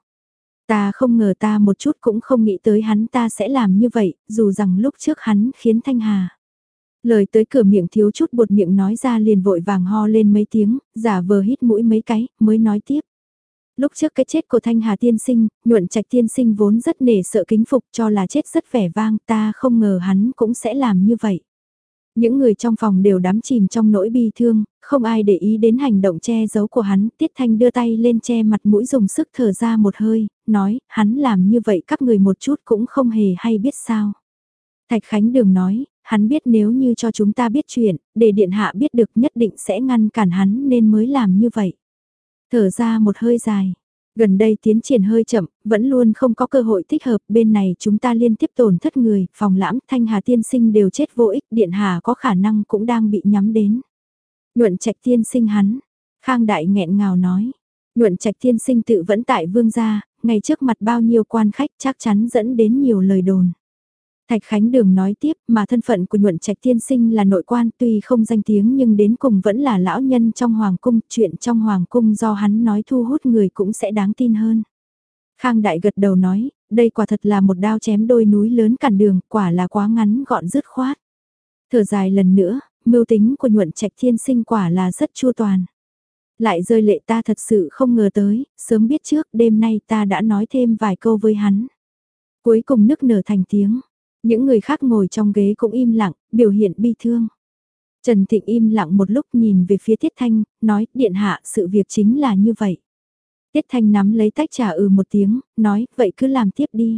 Ta không ngờ, ta một chút cũng không nghĩ tới hắn ta sẽ làm như vậy, dù rằng lúc trước hắn khiến Thanh Hà. Lời tới cửa miệng thiếu chút buột miệng nói ra liền vội vàng ho lên mấy tiếng, giả vờ hít mũi mấy cái, mới nói tiếp. Lúc trước cái chết của Thanh Hà tiên sinh, Nhuận Trạch tiên sinh vốn rất nể sợ kính phục cho là chết rất vẻ vang, ta không ngờ hắn cũng sẽ làm như vậy. Những người trong phòng đều đắm chìm trong nỗi bi thương, không ai để ý đến hành động che giấu của hắn. Tiết Thanh đưa tay lên che mặt mũi dùng sức thở ra một hơi, nói, hắn làm như vậy các người một chút cũng không hề hay biết sao. Thạch Khánh Đường nói, hắn biết nếu như cho chúng ta biết chuyện, để điện hạ biết được nhất định sẽ ngăn cản hắn nên mới làm như vậy. Thở ra một hơi dài. Gần đây tiến triển hơi chậm, vẫn luôn không có cơ hội thích hợp, bên này chúng ta liên tiếp tổn thất người, Phòng Lãm, Thanh Hà tiên sinh đều chết vô ích, điện hà có khả năng cũng đang bị nhắm đến. Nhuận Trạch tiên sinh hắn, Khang Đại nghẹn ngào nói, Nhuận Trạch tiên sinh tự vẫn tại vương gia, ngay trước mặt bao nhiêu quan khách chắc chắn dẫn đến nhiều lời đồn. Thạch Khánh Đường nói tiếp, mà thân phận của Nhuận Trạch tiên sinh là nội quan, tuy không danh tiếng nhưng đến cùng vẫn là lão nhân trong hoàng cung, chuyện trong hoàng cung do hắn nói thu hút người cũng sẽ đáng tin hơn. Khang Đại gật đầu nói, đây quả thật là một đao chém đôi núi lớn cản đường, quả là quá ngắn gọn dứt khoát. Thở dài lần nữa, mưu tính của Nhuận Trạch tiên sinh quả là rất chu toàn. Lại rơi lệ, ta thật sự không ngờ tới, sớm biết trước, đêm nay ta đã nói thêm vài câu với hắn. Cuối cùng nức nở thành tiếng. Những người khác ngồi trong ghế cũng im lặng, biểu hiện bi thương. Trần Thịnh im lặng một lúc nhìn về phía Tiết Thanh, nói, điện hạ, sự việc chính là như vậy. Tiết Thanh nắm lấy tách trà ừ một tiếng, nói, vậy cứ làm tiếp đi.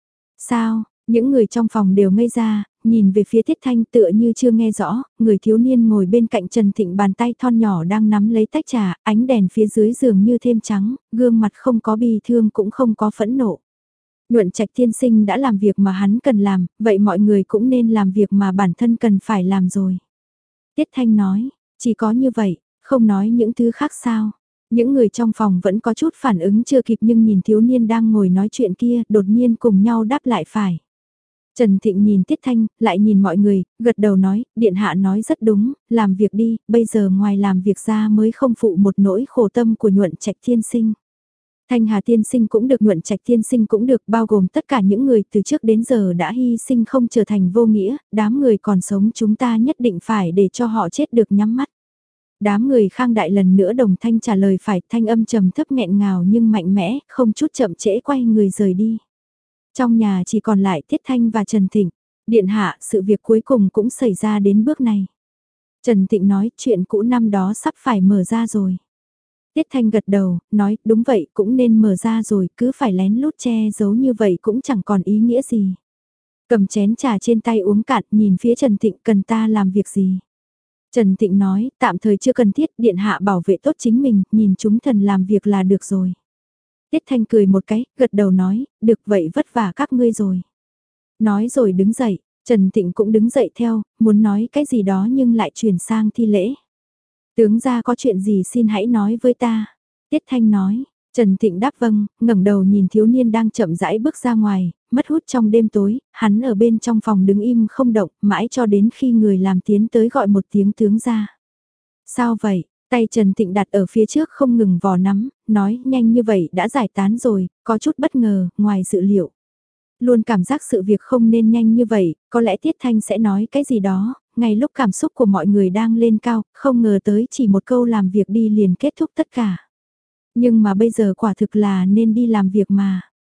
Sao, những người trong phòng đều ngây ra, nhìn về phía Tiết Thanh tựa như chưa nghe rõ, người thiếu niên ngồi bên cạnh Trần Thịnh bàn tay thon nhỏ đang nắm lấy tách trà, ánh đèn phía dưới giường như thêm trắng, gương mặt không có bi thương cũng không có phẫn nộ. Nhuận Trạch tiên sinh đã làm việc mà hắn cần làm, vậy mọi người cũng nên làm việc mà bản thân cần phải làm rồi. Tiết Thanh nói, chỉ có như vậy, không nói những thứ khác sao. Những người trong phòng vẫn có chút phản ứng chưa kịp nhưng nhìn thiếu niên đang ngồi nói chuyện kia, đột nhiên cùng nhau đáp lại phải. Trần Thịnh nhìn Tiết Thanh, lại nhìn mọi người, gật đầu nói, điện hạ nói rất đúng, làm việc đi, bây giờ ngoài làm việc ra mới không phụ một nỗi khổ tâm của Nhuận Trạch tiên sinh. Thanh Hà tiên sinh cũng được, Nhuận Trạch tiên sinh cũng được, bao gồm tất cả những người từ trước đến giờ đã hy sinh không trở thành vô nghĩa, đám người còn sống chúng ta nhất định phải để cho họ chết được nhắm mắt. Đám người Khang Đại lần nữa đồng thanh trả lời phải, thanh âm trầm thấp nghẹn ngào nhưng mạnh mẽ, không chút chậm trễ quay người rời đi. Trong nhà chỉ còn lại Tiết Thanh và Trần Thịnh. Điện hạ, sự việc cuối cùng cũng xảy ra đến bước này. Trần Thịnh nói, chuyện cũ năm đó sắp phải mở ra rồi. Tiết Thanh gật đầu, nói, đúng vậy, cũng nên mở ra rồi, cứ phải lén lút che giấu như vậy cũng chẳng còn ý nghĩa gì. Cầm chén trà trên tay uống cạn, nhìn phía Trần Thịnh, cần ta làm việc gì? Trần Thịnh nói, tạm thời chưa cần thiết, điện hạ bảo vệ tốt chính mình, nhìn chúng thần làm việc là được rồi. Tiết Thanh cười một cái, gật đầu nói, được vậy vất vả các ngươi rồi. Nói rồi đứng dậy, Trần Thịnh cũng đứng dậy theo, muốn nói cái gì đó nhưng lại chuyển sang thi lễ. Tướng gia có chuyện gì xin hãy nói với ta. Tiết Thanh nói, Trần Thịnh đáp vâng, ngẩng đầu nhìn thiếu niên đang chậm rãi bước ra ngoài, mất hút trong đêm tối, hắn ở bên trong phòng đứng im không động, mãi cho đến khi người làm tiến tới gọi một tiếng tướng gia. Sao vậy? Tay Trần Thịnh đặt ở phía trước không ngừng vò nắm, nói nhanh như vậy đã giải tán rồi, có chút bất ngờ, ngoài dự liệu. Luôn cảm giác sự việc không nên nhanh như vậy, có lẽ Tiết Thanh sẽ nói cái gì đó, ngay lúc cảm xúc của mọi người đang lên cao, không ngờ tới chỉ một câu làm việc đi liền kết thúc tất cả. Nhưng mà bây giờ quả thực là nên đi làm việc mà.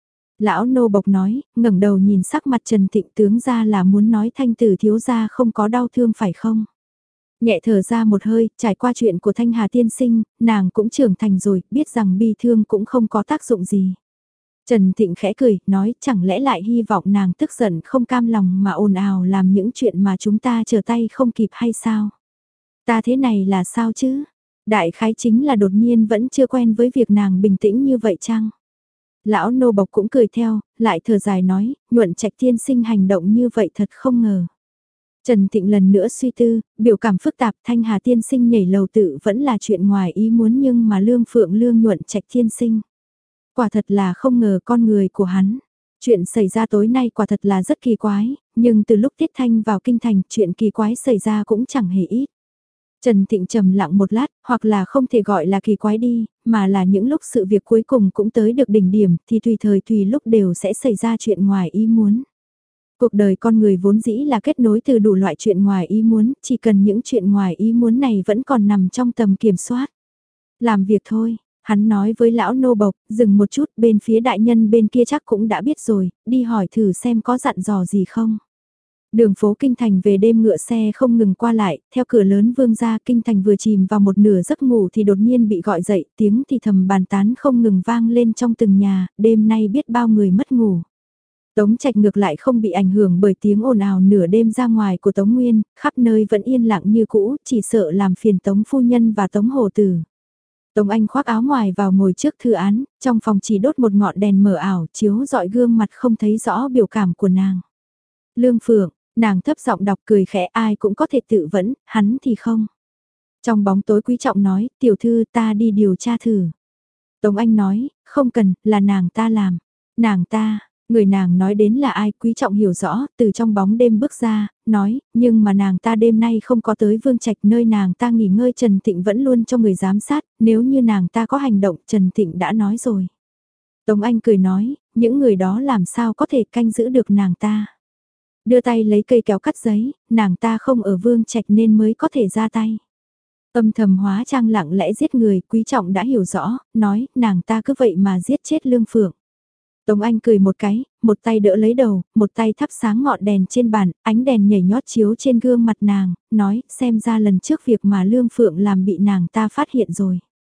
Lão nô bộc nói, ngẩng đầu nhìn sắc mặt Trần Thịnh, tướng ra là muốn nói Thanh tử thiếu gia không có đau thương phải không? Nhẹ thở ra một hơi, trải qua chuyện của Thanh Hà tiên sinh, nàng cũng trưởng thành rồi, biết rằng bi thương cũng không có tác dụng gì. Trần Thịnh khẽ cười, nói chẳng lẽ lại hy vọng nàng tức giận không cam lòng mà ồn ào làm những chuyện mà chúng ta trở tay không kịp hay sao? Ta thế này là sao chứ? Đại khái chính là đột nhiên vẫn chưa quen với việc nàng bình tĩnh như vậy chăng? Lão nô bộc cũng cười theo, lại thở dài nói, Nhuận Trạch tiên sinh hành động như vậy thật không ngờ. Trần Thịnh lần nữa suy tư, biểu cảm phức tạp, Thanh Hà tiên sinh nhảy lầu tự vẫn là chuyện ngoài ý muốn, nhưng mà Lương Phượng Lương Nhuận Trạch tiên sinh. Quả thật là không ngờ con người của hắn. Chuyện xảy ra tối nay quả thật là rất kỳ quái, nhưng từ lúc Tiết Thanh vào kinh thành, chuyện kỳ quái xảy ra cũng chẳng hề ít. Trần Thịnh trầm lặng một lát, hoặc là không thể gọi là kỳ quái đi, mà là những lúc sự việc cuối cùng cũng tới được đỉnh điểm thì tùy thời tùy lúc đều sẽ xảy ra chuyện ngoài ý muốn. Cuộc đời con người vốn dĩ là kết nối từ đủ loại chuyện ngoài ý muốn, chỉ cần những chuyện ngoài ý muốn này vẫn còn nằm trong tầm kiểm soát. Làm việc thôi, hắn nói với lão nô bộc, dừng một chút, bên phía đại nhân bên kia chắc cũng đã biết rồi, đi hỏi thử xem có dặn dò gì không. Đường phố Kinh Thành về đêm ngựa xe không ngừng qua lại, theo cửa lớn vương ra Kinh Thành vừa chìm vào một nửa giấc ngủ thì đột nhiên bị gọi dậy, tiếng thì thầm bàn tán không ngừng vang lên trong từng nhà, đêm nay biết bao người mất ngủ. Tống Trạch ngược lại không bị ảnh hưởng bởi tiếng ồn ào nửa đêm ra ngoài của Tống Nguyên, khắp nơi vẫn yên lặng như cũ, chỉ sợ làm phiền Tống Phu Nhân và Tống Hồ Tử. Tống Anh khoác áo ngoài vào ngồi trước thư án, trong phòng chỉ đốt một ngọn đèn mờ ảo chiếu dọi gương mặt không thấy rõ biểu cảm của nàng. Lương Phượng, nàng thấp giọng đọc cười khẽ, ai cũng có thể tự vấn, hắn thì không. Trong bóng tối Quý Trọng nói, tiểu thư ta đi điều tra thử. Tống Anh nói, không cần, là nàng ta làm. Nàng ta, người nàng nói đến là ai? Quý Trọng hiểu rõ, từ trong bóng đêm bước ra, nói, nhưng mà nàng ta đêm nay không có tới Vương Trạch nơi nàng ta nghỉ ngơi. Trần Thịnh vẫn luôn cho người giám sát, nếu như nàng ta có hành động Trần Thịnh đã nói rồi. Tống Anh cười nói, những người đó làm sao có thể canh giữ được nàng ta. Đưa tay lấy cây kéo cắt giấy, nàng ta không ở Vương Trạch nên mới có thể ra tay. Âm thầm hóa trang lặng lẽ giết người, Quý Trọng đã hiểu rõ, nói, nàng ta cứ vậy mà giết chết Lương Phượng. Tống Anh cười một cái, một tay đỡ lấy đầu, một tay thắp sáng ngọn đèn trên bàn, ánh đèn nhảy nhót chiếu trên gương mặt nàng, nói, xem ra lần trước việc mà Lương Phượng làm bị nàng ta phát hiện rồi.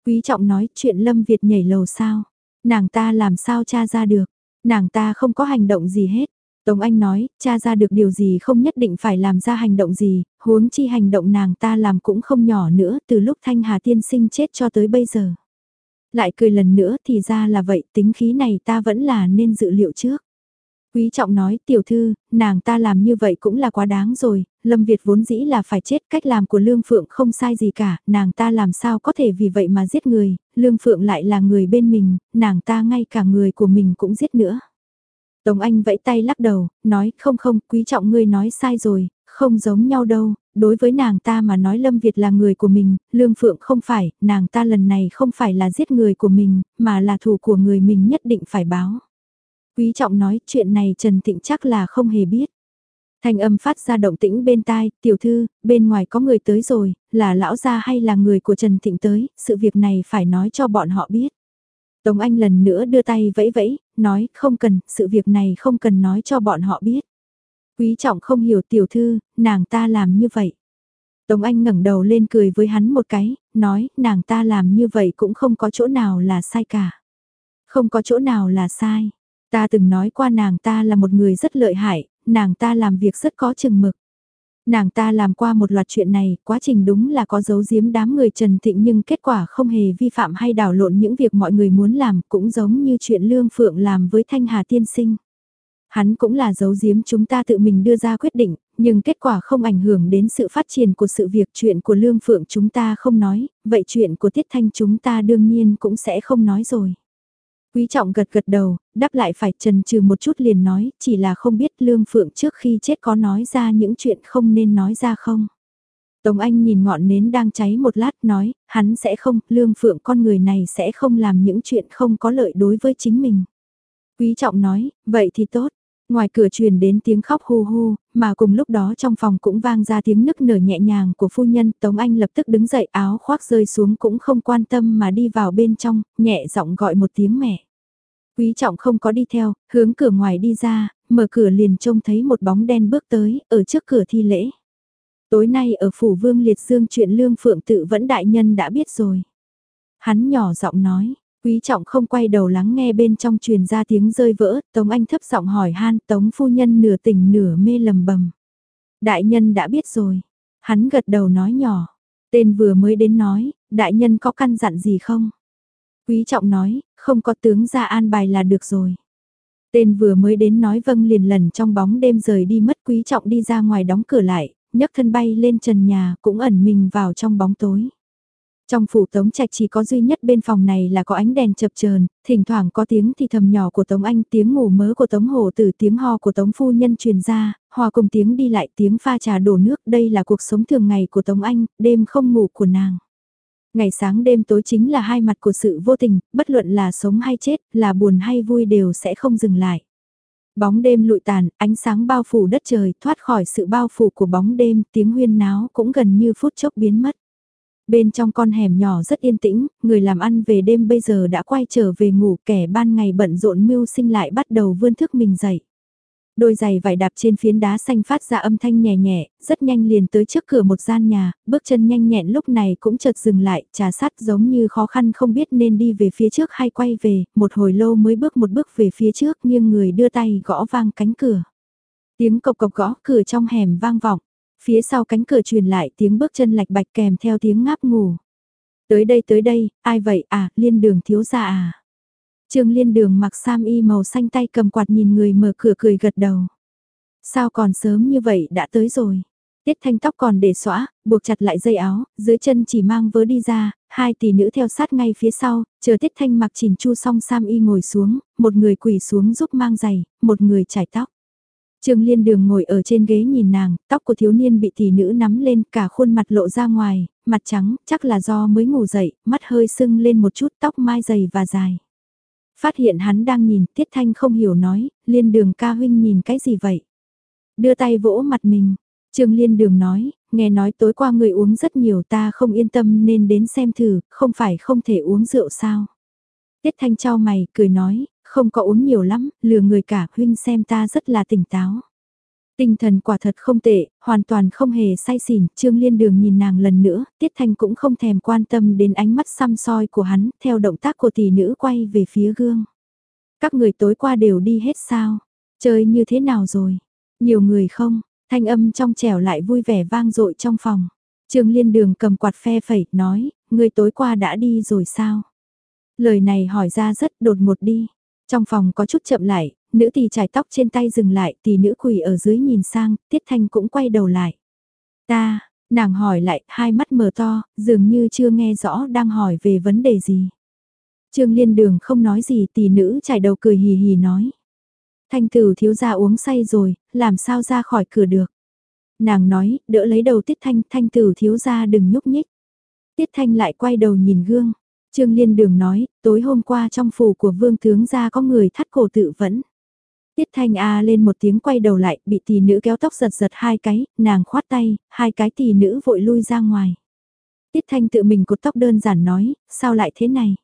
Quý Trọng nói chuyện Lâm Việt nhảy lầu sao? Nàng ta làm sao tra ra được? Nàng ta không có hành động gì hết. Tống Anh nói, tra ra được điều gì không nhất định phải làm ra hành động gì, huống chi hành động nàng ta làm cũng không nhỏ nữa từ lúc Thanh Hà tiên sinh chết cho tới bây giờ. Lại cười lần nữa thì ra là vậy, tính khí này ta vẫn là nên dự liệu trước. Quý Trọng nói, tiểu thư, nàng ta làm như vậy cũng là quá đáng rồi, Lâm Việt vốn dĩ là phải chết, cách làm của Lương Phượng không sai gì cả, nàng ta làm sao có thể vì vậy mà giết người, Lương Phượng lại là người bên mình, nàng ta ngay cả người của mình cũng giết nữa. Tống Anh vẫy tay lắc đầu, nói, không không, Quý Trọng ngươi nói sai rồi, không giống nhau đâu, đối với nàng ta mà nói Lâm Việt là người của mình, Lương Phượng không phải, nàng ta lần này không phải là giết người của mình, mà là thù của người mình nhất định phải báo. Quý Trọng nói chuyện này Trần Tịnh chắc là không hề biết. Thanh âm phát ra động tĩnh bên tai, tiểu thư, bên ngoài có người tới rồi, là lão gia hay là người của Trần Tịnh tới, sự việc này phải nói cho bọn họ biết. Tống Anh lần nữa đưa tay vẫy vẫy, nói không cần, sự việc này không cần nói cho bọn họ biết. Quý Trọng không hiểu tiểu thư, nàng ta làm như vậy. Tống Anh ngẩng đầu lên cười với hắn một cái, nói nàng ta làm như vậy cũng không có chỗ nào là sai cả. Không có chỗ nào là sai. Ta từng nói qua nàng ta là một người rất lợi hại, nàng ta làm việc rất có chừng mực. Nàng ta làm qua một loạt chuyện này, quá trình đúng là có giấu giếm đám người Trần Thịnh nhưng kết quả không hề vi phạm hay đảo lộn những việc mọi người muốn làm, cũng giống như chuyện Lương Phượng làm với Thanh Hà tiên sinh. Hắn cũng là giấu giếm chúng ta tự mình đưa ra quyết định, nhưng kết quả không ảnh hưởng đến sự phát triển của sự việc, chuyện của Lương Phượng chúng ta không nói, vậy chuyện của Tiết Thanh chúng ta đương nhiên cũng sẽ không nói rồi. Quý Trọng gật gật đầu, đáp lại phải chần chừ một chút liền nói, chỉ là không biết Lương Phượng trước khi chết có nói ra những chuyện không nên nói ra không. Tống Anh nhìn ngọn nến đang cháy một lát nói, hắn sẽ không, Lương Phượng con người này sẽ không làm những chuyện không có lợi đối với chính mình. Quý Trọng nói, vậy thì tốt. Ngoài cửa truyền đến tiếng khóc hu hu, mà cùng lúc đó trong phòng cũng vang ra tiếng nức nở nhẹ nhàng của phu nhân. Tống Anh lập tức đứng dậy, áo khoác rơi xuống cũng không quan tâm mà đi vào bên trong, nhẹ giọng gọi một tiếng mẹ. Quý Trọng không có đi theo, hướng cửa ngoài đi ra, mở cửa liền trông thấy một bóng đen bước tới, ở trước cửa thi lễ. Tối nay ở phủ Vương Liệt Dương chuyện Lương Phượng tự vẫn đại nhân đã biết rồi. Hắn nhỏ giọng nói. Quý Trọng không quay đầu lắng nghe bên trong truyền ra tiếng rơi vỡ, Tống Anh thấp giọng hỏi han, Tống phu nhân nửa tỉnh nửa mê lầm bầm. Đại nhân đã biết rồi. Hắn gật đầu nói nhỏ. Tên vừa mới đến nói, đại nhân có căn dặn gì không? Quý Trọng nói, không có, tướng ra an bài là được rồi. Tên vừa mới đến nói vâng liền lần trong bóng đêm rời đi mất. Quý Trọng đi ra ngoài đóng cửa lại, nhấc thân bay lên trần nhà, cũng ẩn mình vào trong bóng tối. Trong phủ Tống Trạch chỉ có duy nhất bên phòng này là có ánh đèn chập chờn, thỉnh thoảng có tiếng thì thầm nhỏ của Tống Anh, tiếng ngủ mớ của Tống Hổ Tử, tiếng ho của Tống phu nhân truyền ra, hòa cùng tiếng đi lại, tiếng pha trà đổ nước, đây là cuộc sống thường ngày của Tống Anh, đêm không ngủ của nàng. Ngày sáng đêm tối chính là hai mặt của sự vô tình, bất luận là sống hay chết, là buồn hay vui đều sẽ không dừng lại. Bóng đêm lụi tàn, ánh sáng bao phủ đất trời, thoát khỏi sự bao phủ của bóng đêm, tiếng huyên náo cũng gần như phút chốc biến mất. Bên trong con hẻm nhỏ rất yên tĩnh, người làm ăn về đêm bây giờ đã quay trở về ngủ, kẻ ban ngày bận rộn mưu sinh lại bắt đầu vươn thức mình dậy. Đôi giày vải đạp trên phiến đá xanh phát ra âm thanh nhẹ nhẹ, rất nhanh liền tới trước cửa một gian nhà, bước chân nhanh nhẹn lúc này cũng chợt dừng lại, trà sát giống như khó khăn không biết nên đi về phía trước hay quay về, một hồi lâu mới bước một bước về phía trước nghiêng người đưa tay gõ vang cánh cửa. Tiếng cộc cộc gõ cửa trong hẻm vang vọng. Phía sau cánh cửa truyền lại tiếng bước chân lạch bạch kèm theo tiếng ngáp ngủ. Tới đây tới đây, ai vậy à, Liên Đường thiếu gia à. Trương Liên Đường mặc sam y màu xanh tay cầm quạt nhìn người mở cửa cười gật đầu. Sao còn sớm như vậy đã tới rồi. Tiết Thanh tóc còn để xõa, buộc chặt lại dây áo, dưới chân chỉ mang vớ đi ra, hai tỷ nữ theo sát ngay phía sau, chờ Tiết Thanh mặc chỉn chu xong sam y ngồi xuống, một người quỳ xuống giúp mang giày, một người chải tóc. Trương Liên Đường ngồi ở trên ghế nhìn nàng, tóc của thiếu niên bị tỷ nữ nắm lên, cả khuôn mặt lộ ra ngoài, mặt trắng, chắc là do mới ngủ dậy, mắt hơi sưng lên một chút, tóc mai dày và dài. Phát hiện hắn đang nhìn, Tiết Thanh không hiểu nói, Liên Đường ca huynh nhìn cái gì vậy? Đưa tay vỗ mặt mình, Trương Liên Đường nói, nghe nói tối qua người uống rất nhiều, ta không yên tâm nên đến xem thử, không phải không thể uống rượu sao? Tiết Thanh chau mày, cười nói, không có uống nhiều lắm, lừa người cả, huynh xem ta rất là tỉnh táo. Tinh thần quả thật không tệ, hoàn toàn không hề say xỉn, Trương Liên Đường nhìn nàng lần nữa, Tiết Thanh cũng không thèm quan tâm đến ánh mắt xăm soi của hắn, theo động tác của tỷ nữ quay về phía gương. Các người tối qua đều đi hết sao? Chơi như thế nào rồi? Nhiều người không? Thanh âm trong trẻo lại vui vẻ vang dội trong phòng. Trương Liên Đường cầm quạt phe phẩy, nói, người tối qua đã đi rồi sao? Lời này hỏi ra rất đột ngột đi. Trong phòng có chút chậm lại, nữ tỳ chải tóc trên tay dừng lại, tỷ nữ quỳ ở dưới nhìn sang, Tiết Thanh cũng quay đầu lại. Ta, nàng hỏi lại, hai mắt mở to, dường như chưa nghe rõ đang hỏi về vấn đề gì. Trương Liên Đường không nói gì, tỷ nữ chải đầu cười hì hì nói. Thanh tử thiếu gia uống say rồi, làm sao ra khỏi cửa được. Nàng nói, đỡ lấy đầu Tiết Thanh, Thanh tử thiếu gia đừng nhúc nhích. Tiết Thanh lại quay đầu nhìn gương. Trương Liên Đường nói, tối hôm qua trong phủ của vương tướng gia có người thắt cổ tự vẫn. Tiết Thanh a lên một tiếng quay đầu lại, bị tỷ nữ kéo tóc giật giật hai cái, nàng khoát tay, hai cái tỷ nữ vội lui ra ngoài. Tiết Thanh tự mình cột tóc đơn giản nói, sao lại thế này?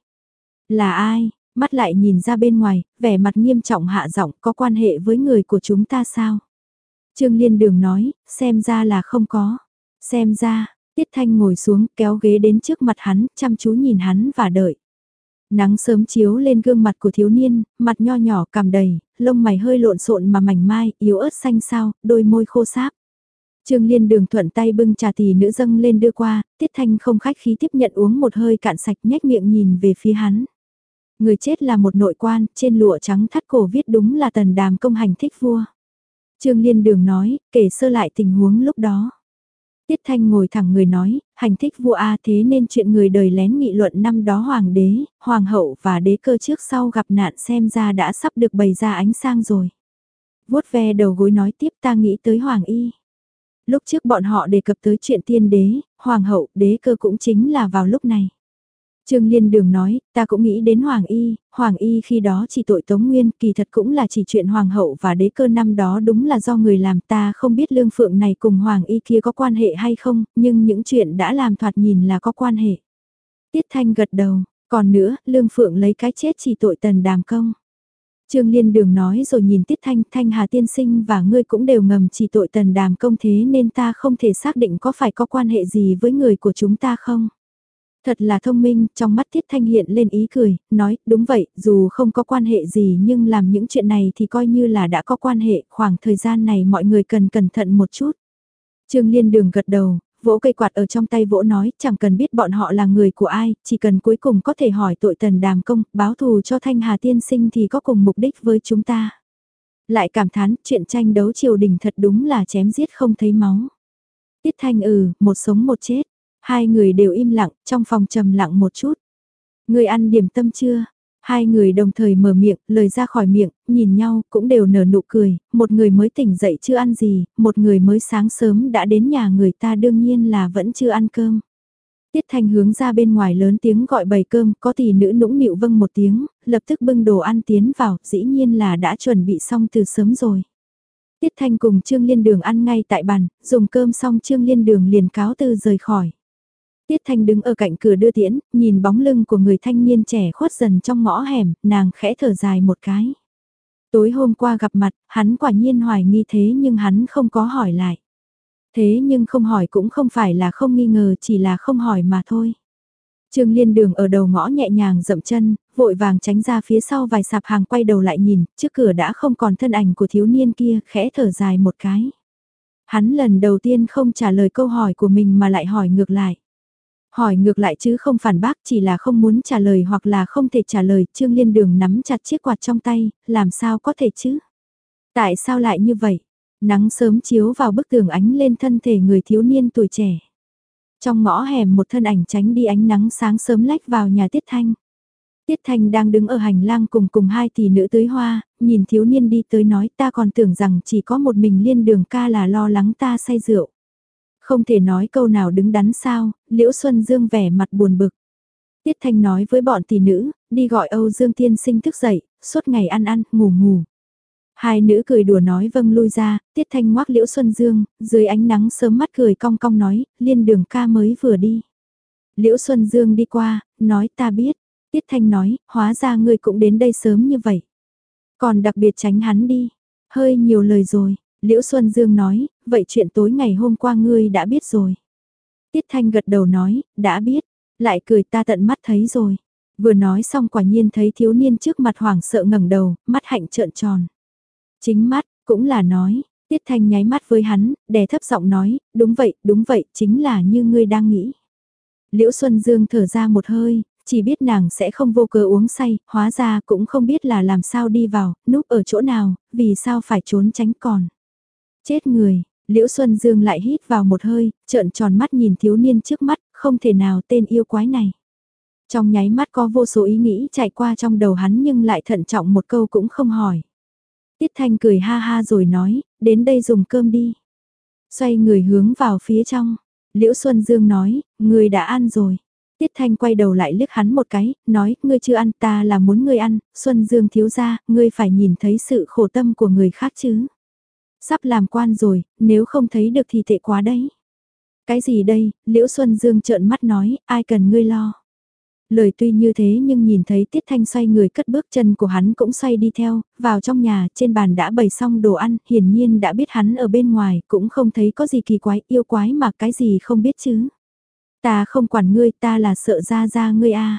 Là ai? Mắt lại nhìn ra bên ngoài, vẻ mặt nghiêm trọng hạ giọng, có quan hệ với người của chúng ta sao? Trương Liên Đường nói, xem ra là không có. Xem ra, Tiết Thanh ngồi xuống kéo ghế đến trước mặt hắn, chăm chú nhìn hắn và đợi. Nắng sớm chiếu lên gương mặt của thiếu niên, mặt nho nhỏ cằm đầy, lông mày hơi lộn xộn mà mảnh mai, yếu ớt xanh xao, đôi môi khô sáp. Trương Liên Đường thuận tay bưng trà tỷ nữ dâng lên đưa qua, Tiết Thanh không khách khí tiếp nhận uống một hơi cạn sạch nhếch miệng nhìn về phía hắn. Người chết là một nội quan, trên lụa trắng thắt cổ viết đúng là Tần Đàm công hành thích vua. Trương Liên Đường nói, kể sơ lại tình huống lúc đó. Tiết Thanh ngồi thẳng người nói, hành thích vua A thế nên chuyện người đời lén nghị luận năm đó hoàng đế, hoàng hậu và đế cơ trước sau gặp nạn xem ra đã sắp được bày ra ánh sang rồi. Vuốt ve đầu gối nói tiếp ta nghĩ tới hoàng y. Lúc trước bọn họ đề cập tới chuyện tiên đế, hoàng hậu, đế cơ cũng chính là vào lúc này. Trương Liên Đường nói, ta cũng nghĩ đến Hoàng Y, Hoàng Y khi đó chỉ tội Tống Nguyên, kỳ thật cũng là chỉ chuyện Hoàng hậu và đế cơ năm đó đúng là do người làm, ta không biết Lương Phượng này cùng Hoàng Y kia có quan hệ hay không, nhưng những chuyện đã làm thoạt nhìn là có quan hệ. Tiết Thanh gật đầu, còn nữa, Lương Phượng lấy cái chết chỉ tội Tần Đàm công. Trương Liên Đường nói rồi nhìn Tiết Thanh, Thanh Hà tiên sinh và ngươi cũng đều ngầm chỉ tội Tần Đàm công thế nên ta không thể xác định có phải có quan hệ gì với người của chúng ta không. Thật là thông minh, trong mắt Tiết Thanh hiện lên ý cười, nói, đúng vậy, dù không có quan hệ gì nhưng làm những chuyện này thì coi như là đã có quan hệ, khoảng thời gian này mọi người cần cẩn thận một chút. Trương Liên Đường gật đầu, vỗ cây quạt ở trong tay vỗ nói, chẳng cần biết bọn họ là người của ai, chỉ cần cuối cùng có thể hỏi tội Tần Đàm công, báo thù cho Thanh Hà tiên sinh thì có cùng mục đích với chúng ta. Lại cảm thán, chuyện tranh đấu triều đình thật đúng là chém giết không thấy máu. Tiết Thanh ừ, một sống một chết. Hai người đều im lặng, trong phòng trầm lặng một chút. Người ăn điểm tâm chưa? Hai người đồng thời mở miệng, lời ra khỏi miệng, nhìn nhau, cũng đều nở nụ cười, một người mới tỉnh dậy chưa ăn gì, một người mới sáng sớm đã đến nhà người ta đương nhiên là vẫn chưa ăn cơm. Tiết Thanh hướng ra bên ngoài lớn tiếng gọi bầy cơm, có tỷ nữ nũng nịu vâng một tiếng, lập tức bưng đồ ăn tiến vào, dĩ nhiên là đã chuẩn bị xong từ sớm rồi. Tiết Thanh cùng Trương Liên Đường ăn ngay tại bàn, dùng cơm xong Trương Liên Đường liền cáo từ rời khỏi. Tiết Thanh đứng ở cạnh cửa đưa tiễn, nhìn bóng lưng của người thanh niên trẻ khuất dần trong ngõ hẻm, nàng khẽ thở dài một cái. Tối hôm qua gặp mặt, hắn quả nhiên hoài nghi thế nhưng hắn không có hỏi lại. Thế nhưng không hỏi cũng không phải là không nghi ngờ, chỉ là không hỏi mà thôi. Trương Liên Đường ở đầu ngõ nhẹ nhàng dậm chân, vội vàng tránh ra phía sau vài sạp hàng quay đầu lại nhìn, trước cửa đã không còn thân ảnh của thiếu niên kia, khẽ thở dài một cái. Hắn lần đầu tiên không trả lời câu hỏi của mình mà lại hỏi ngược lại. Hỏi ngược lại chứ không phản bác, chỉ là không muốn trả lời hoặc là không thể trả lời. Trương Liên Đường nắm chặt chiếc quạt trong tay, làm sao có thể chứ? Tại sao lại như vậy? Nắng sớm chiếu vào bức tường ánh lên thân thể người thiếu niên tuổi trẻ. Trong ngõ hẻm một thân ảnh tránh đi ánh nắng sáng sớm lách vào nhà Tiết Thanh. Tiết Thanh đang đứng ở hành lang cùng cùng hai tỷ nữ tưới hoa, nhìn thiếu niên đi tới nói ta còn tưởng rằng chỉ có một mình Liên Đường ca là lo lắng ta say rượu. Không thể nói câu nào đứng đắn sao, Liễu Xuân Dương vẻ mặt buồn bực. Tiết Thanh nói với bọn tỷ nữ, đi gọi Âu Dương tiên sinh thức dậy, suốt ngày ăn ăn, ngủ ngủ. Hai nữ cười đùa nói vâng lui ra, Tiết Thanh ngoác Liễu Xuân Dương, dưới ánh nắng sớm mắt cười cong cong nói, Liên Đường ca mới vừa đi. Liễu Xuân Dương đi qua, nói ta biết. Tiết Thanh nói, hóa ra ngươi cũng đến đây sớm như vậy. Còn đặc biệt tránh hắn đi, hơi nhiều lời rồi. Liễu Xuân Dương nói, vậy chuyện tối ngày hôm qua ngươi đã biết rồi. Tiết Thanh gật đầu nói, đã biết, lại cười ta tận mắt thấy rồi. Vừa nói xong quả nhiên thấy thiếu niên trước mặt hoảng sợ ngẩng đầu, mắt hạnh trợn tròn. Chính mắt, cũng là nói, Tiết Thanh nháy mắt với hắn, đè thấp giọng nói, đúng vậy, đúng vậy, chính là như ngươi đang nghĩ. Liễu Xuân Dương thở ra một hơi, chỉ biết nàng sẽ không vô cớ uống say, hóa ra cũng không biết là làm sao đi vào, núp ở chỗ nào, vì sao phải trốn tránh còn. Chết người, Liễu Xuân Dương lại hít vào một hơi, trợn tròn mắt nhìn thiếu niên trước mắt, không thể nào tên yêu quái này. Trong nháy mắt có vô số ý nghĩ chạy qua trong đầu hắn nhưng lại thận trọng một câu cũng không hỏi. Tiết Thanh cười ha ha rồi nói, đến đây dùng cơm đi. Xoay người hướng vào phía trong. Liễu Xuân Dương nói, người đã ăn rồi. Tiết Thanh quay đầu lại liếc hắn một cái, nói, ngươi chưa ăn, ta là muốn ngươi ăn, Xuân Dương thiếu gia, ngươi phải nhìn thấy sự khổ tâm của người khác chứ. Sắp làm quan rồi, nếu không thấy được thì tệ quá đấy. Cái gì đây, Liễu Xuân Dương trợn mắt nói, ai cần ngươi lo. Lời tuy như thế nhưng nhìn thấy Tiết Thanh xoay người cất bước, chân của hắn cũng xoay đi theo, vào trong nhà, trên bàn đã bày xong đồ ăn, hiển nhiên đã biết hắn ở bên ngoài, cũng không thấy có gì kỳ quái, yêu quái mà cái gì không biết chứ. Ta không quản ngươi, ta là sợ ra ra ngươi a.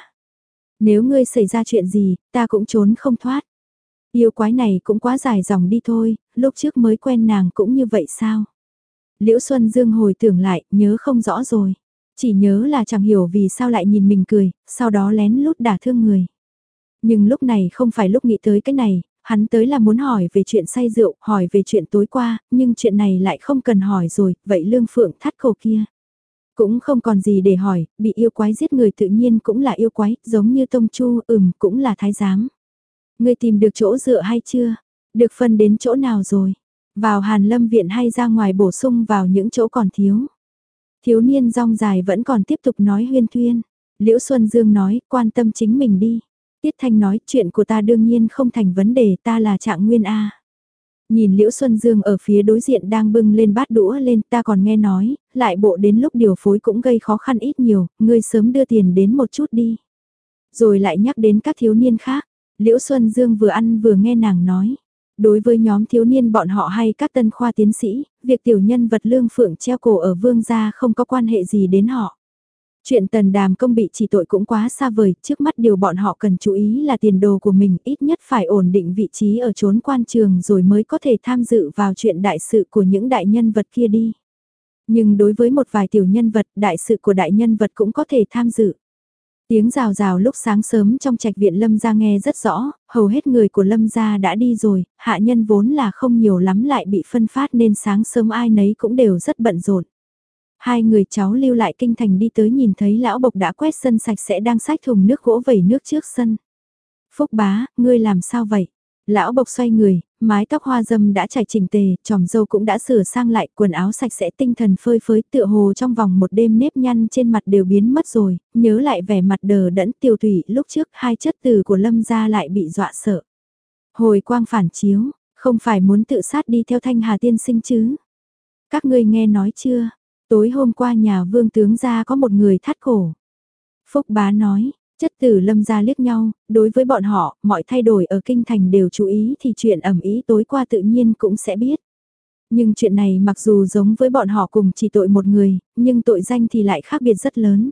Nếu ngươi xảy ra chuyện gì, ta cũng trốn không thoát. Yêu quái này cũng quá dài dòng đi thôi, lúc trước mới quen nàng cũng như vậy sao? Liễu Xuân Dương hồi tưởng lại, nhớ không rõ rồi. Chỉ nhớ là chẳng hiểu vì sao lại nhìn mình cười, sau đó lén lút đả thương người. Nhưng lúc này không phải lúc nghĩ tới cái này, hắn tới là muốn hỏi về chuyện say rượu, hỏi về chuyện tối qua, nhưng chuyện này lại không cần hỏi rồi, vậy Lương Phượng thắt cổ kia. Cũng không còn gì để hỏi, bị yêu quái giết người tự nhiên cũng là yêu quái, giống như Tông Chu, ừm, cũng là thái giám. Ngươi tìm được chỗ dựa hay chưa? Được phân đến chỗ nào rồi? Vào Hàn Lâm viện hay ra ngoài bổ sung vào những chỗ còn thiếu? Thiếu niên rong dài vẫn còn tiếp tục nói huyên thuyên. Liễu Xuân Dương nói, quan tâm chính mình đi. Tiết Thanh nói, chuyện của ta đương nhiên không thành vấn đề, ta là Trạng Nguyên A. Nhìn Liễu Xuân Dương ở phía đối diện đang bưng lên bát đũa lên, ta còn nghe nói, lại bộ đến lúc điều phối cũng gây khó khăn ít nhiều, ngươi sớm đưa tiền đến một chút đi. Rồi lại nhắc đến các thiếu niên khác, Liễu Xuân Dương vừa ăn vừa nghe nàng nói. Đối với nhóm thiếu niên bọn họ hay các tân khoa tiến sĩ, việc tiểu nhân vật Lương Phượng treo cổ ở vương gia không có quan hệ gì đến họ. Chuyện Tần Đàm Công bị chỉ tội cũng quá xa vời, trước mắt điều bọn họ cần chú ý là tiền đồ của mình, ít nhất phải ổn định vị trí ở chốn quan trường rồi mới có thể tham dự vào chuyện đại sự của những đại nhân vật kia đi. Nhưng đối với một vài tiểu nhân vật, đại sự của đại nhân vật cũng có thể tham dự. Tiếng rào rào lúc sáng sớm trong trạch viện Lâm gia nghe rất rõ, hầu hết người của Lâm gia đã đi rồi, hạ nhân vốn là không nhiều lắm lại bị phân phát nên sáng sớm ai nấy cũng đều rất bận rộn. Hai người cháu lưu lại kinh thành đi tới nhìn thấy lão bộc đã quét sân sạch sẽ đang xách thùng nước gỗ vẩy nước trước sân. Phúc bá, ngươi làm sao vậy? Lão bộc xoay người, mái tóc hoa dâm đã chải chỉnh tề, tròm râu cũng đã sửa sang lại, quần áo sạch sẽ tinh thần phơi phới tựa hồ trong vòng một đêm nếp nhăn trên mặt đều biến mất rồi, nhớ lại vẻ mặt đờ đẫn Tiêu Thủy lúc trước hai chất từ của Lâm gia lại bị dọa sợ. Hồi quang phản chiếu, không phải muốn tự sát đi theo Thanh Hà tiên sinh chứ? Các ngươi nghe nói chưa? Tối hôm qua nhà vương tướng gia có một người thắt cổ. Phúc bá nói. Chất tử Lâm gia liếc nhau, đối với bọn họ, mọi thay đổi ở kinh thành đều chú ý thì chuyện ẩm ý tối qua tự nhiên cũng sẽ biết. Nhưng chuyện này mặc dù giống với bọn họ cùng chỉ tội một người, nhưng tội danh thì lại khác biệt rất lớn.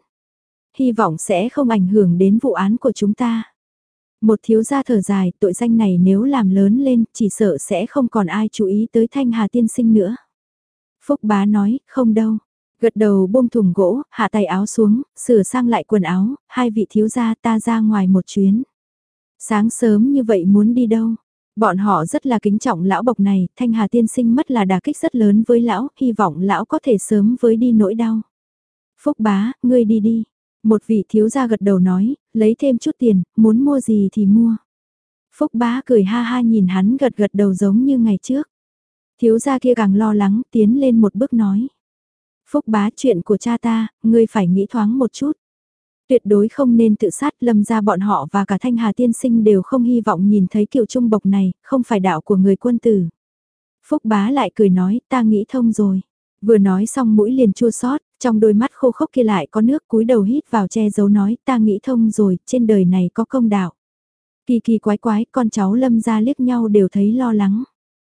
Hy vọng sẽ không ảnh hưởng đến vụ án của chúng ta. Một thiếu gia thở dài, tội danh này nếu làm lớn lên, chỉ sợ sẽ không còn ai chú ý tới Thanh Hà tiên sinh nữa. Phúc bá nói, không đâu. Gật đầu buông thùng gỗ, hạ tay áo xuống, sửa sang lại quần áo, hai vị thiếu gia ta ra ngoài một chuyến. Sáng sớm như vậy muốn đi đâu? Bọn họ rất là kính trọng lão bộc này, Thanh Hà tiên sinh mất là đả kích rất lớn với lão, hy vọng lão có thể sớm với đi nỗi đau. Phúc bá, ngươi đi đi. Một vị thiếu gia gật đầu nói, lấy thêm chút tiền, muốn mua gì thì mua. Phúc bá cười ha ha nhìn hắn gật gật đầu giống như ngày trước. Thiếu gia kia càng lo lắng, tiến lên một bước nói. Phúc bá, chuyện của cha ta, ngươi phải nghĩ thoáng một chút. Tuyệt đối không nên tự sát, Lâm gia bọn họ và cả Thanh Hà tiên sinh đều không hy vọng nhìn thấy kiểu trung bộc này, không phải đạo của người quân tử. Phúc bá lại cười nói, ta nghĩ thông rồi. Vừa nói xong mũi liền chua xót, trong đôi mắt khô khốc kia lại có nước, cúi đầu hít vào che giấu nói, ta nghĩ thông rồi, trên đời này có công đạo. Kỳ kỳ quái quái, con cháu Lâm gia liếc nhau đều thấy lo lắng.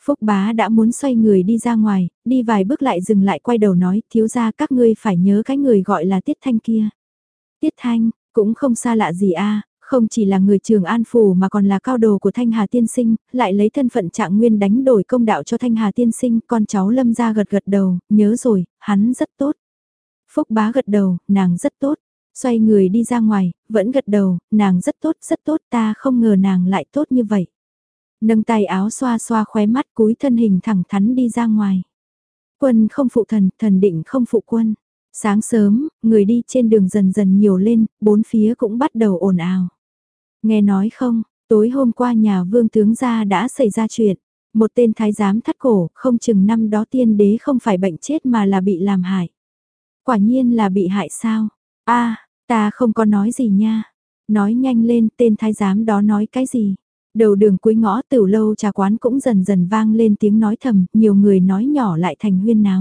Phúc Bá đã muốn xoay người đi ra ngoài, đi vài bước lại dừng lại quay đầu nói, thiếu gia các ngươi phải nhớ cái người gọi là Tiết Thanh kia. Tiết Thanh, cũng không xa lạ gì a, không chỉ là người Trường An Phủ mà còn là cao đồ của Thanh Hà Tiên Sinh, lại lấy thân phận Trạng Nguyên đánh đổi công đạo cho Thanh Hà Tiên Sinh, con cháu Lâm gia gật gật đầu, nhớ rồi, hắn rất tốt. Phúc Bá gật đầu, nàng rất tốt. Xoay người đi ra ngoài, vẫn gật đầu, nàng rất tốt, rất tốt, ta không ngờ nàng lại tốt như vậy. Nâng tay áo xoa xoa khóe mắt, cúi thân hình thẳng thắn đi ra ngoài. Quân không phụ thần, thần định không phụ quân. Sáng sớm, người đi trên đường dần dần nhiều lên, bốn phía cũng bắt đầu ồn ào. Nghe nói không, tối hôm qua nhà vương tướng gia đã xảy ra chuyện. Một tên thái giám thắt cổ, không chừng năm đó tiên đế không phải bệnh chết mà là bị làm hại. Quả nhiên là bị hại sao? A, ta không có nói gì nha. Nói nhanh lên, tên thái giám đó nói cái gì? Đầu đường cuối ngõ Tửu Lâu trà quán cũng dần dần vang lên tiếng nói thầm, nhiều người nói nhỏ lại thành huyên náo.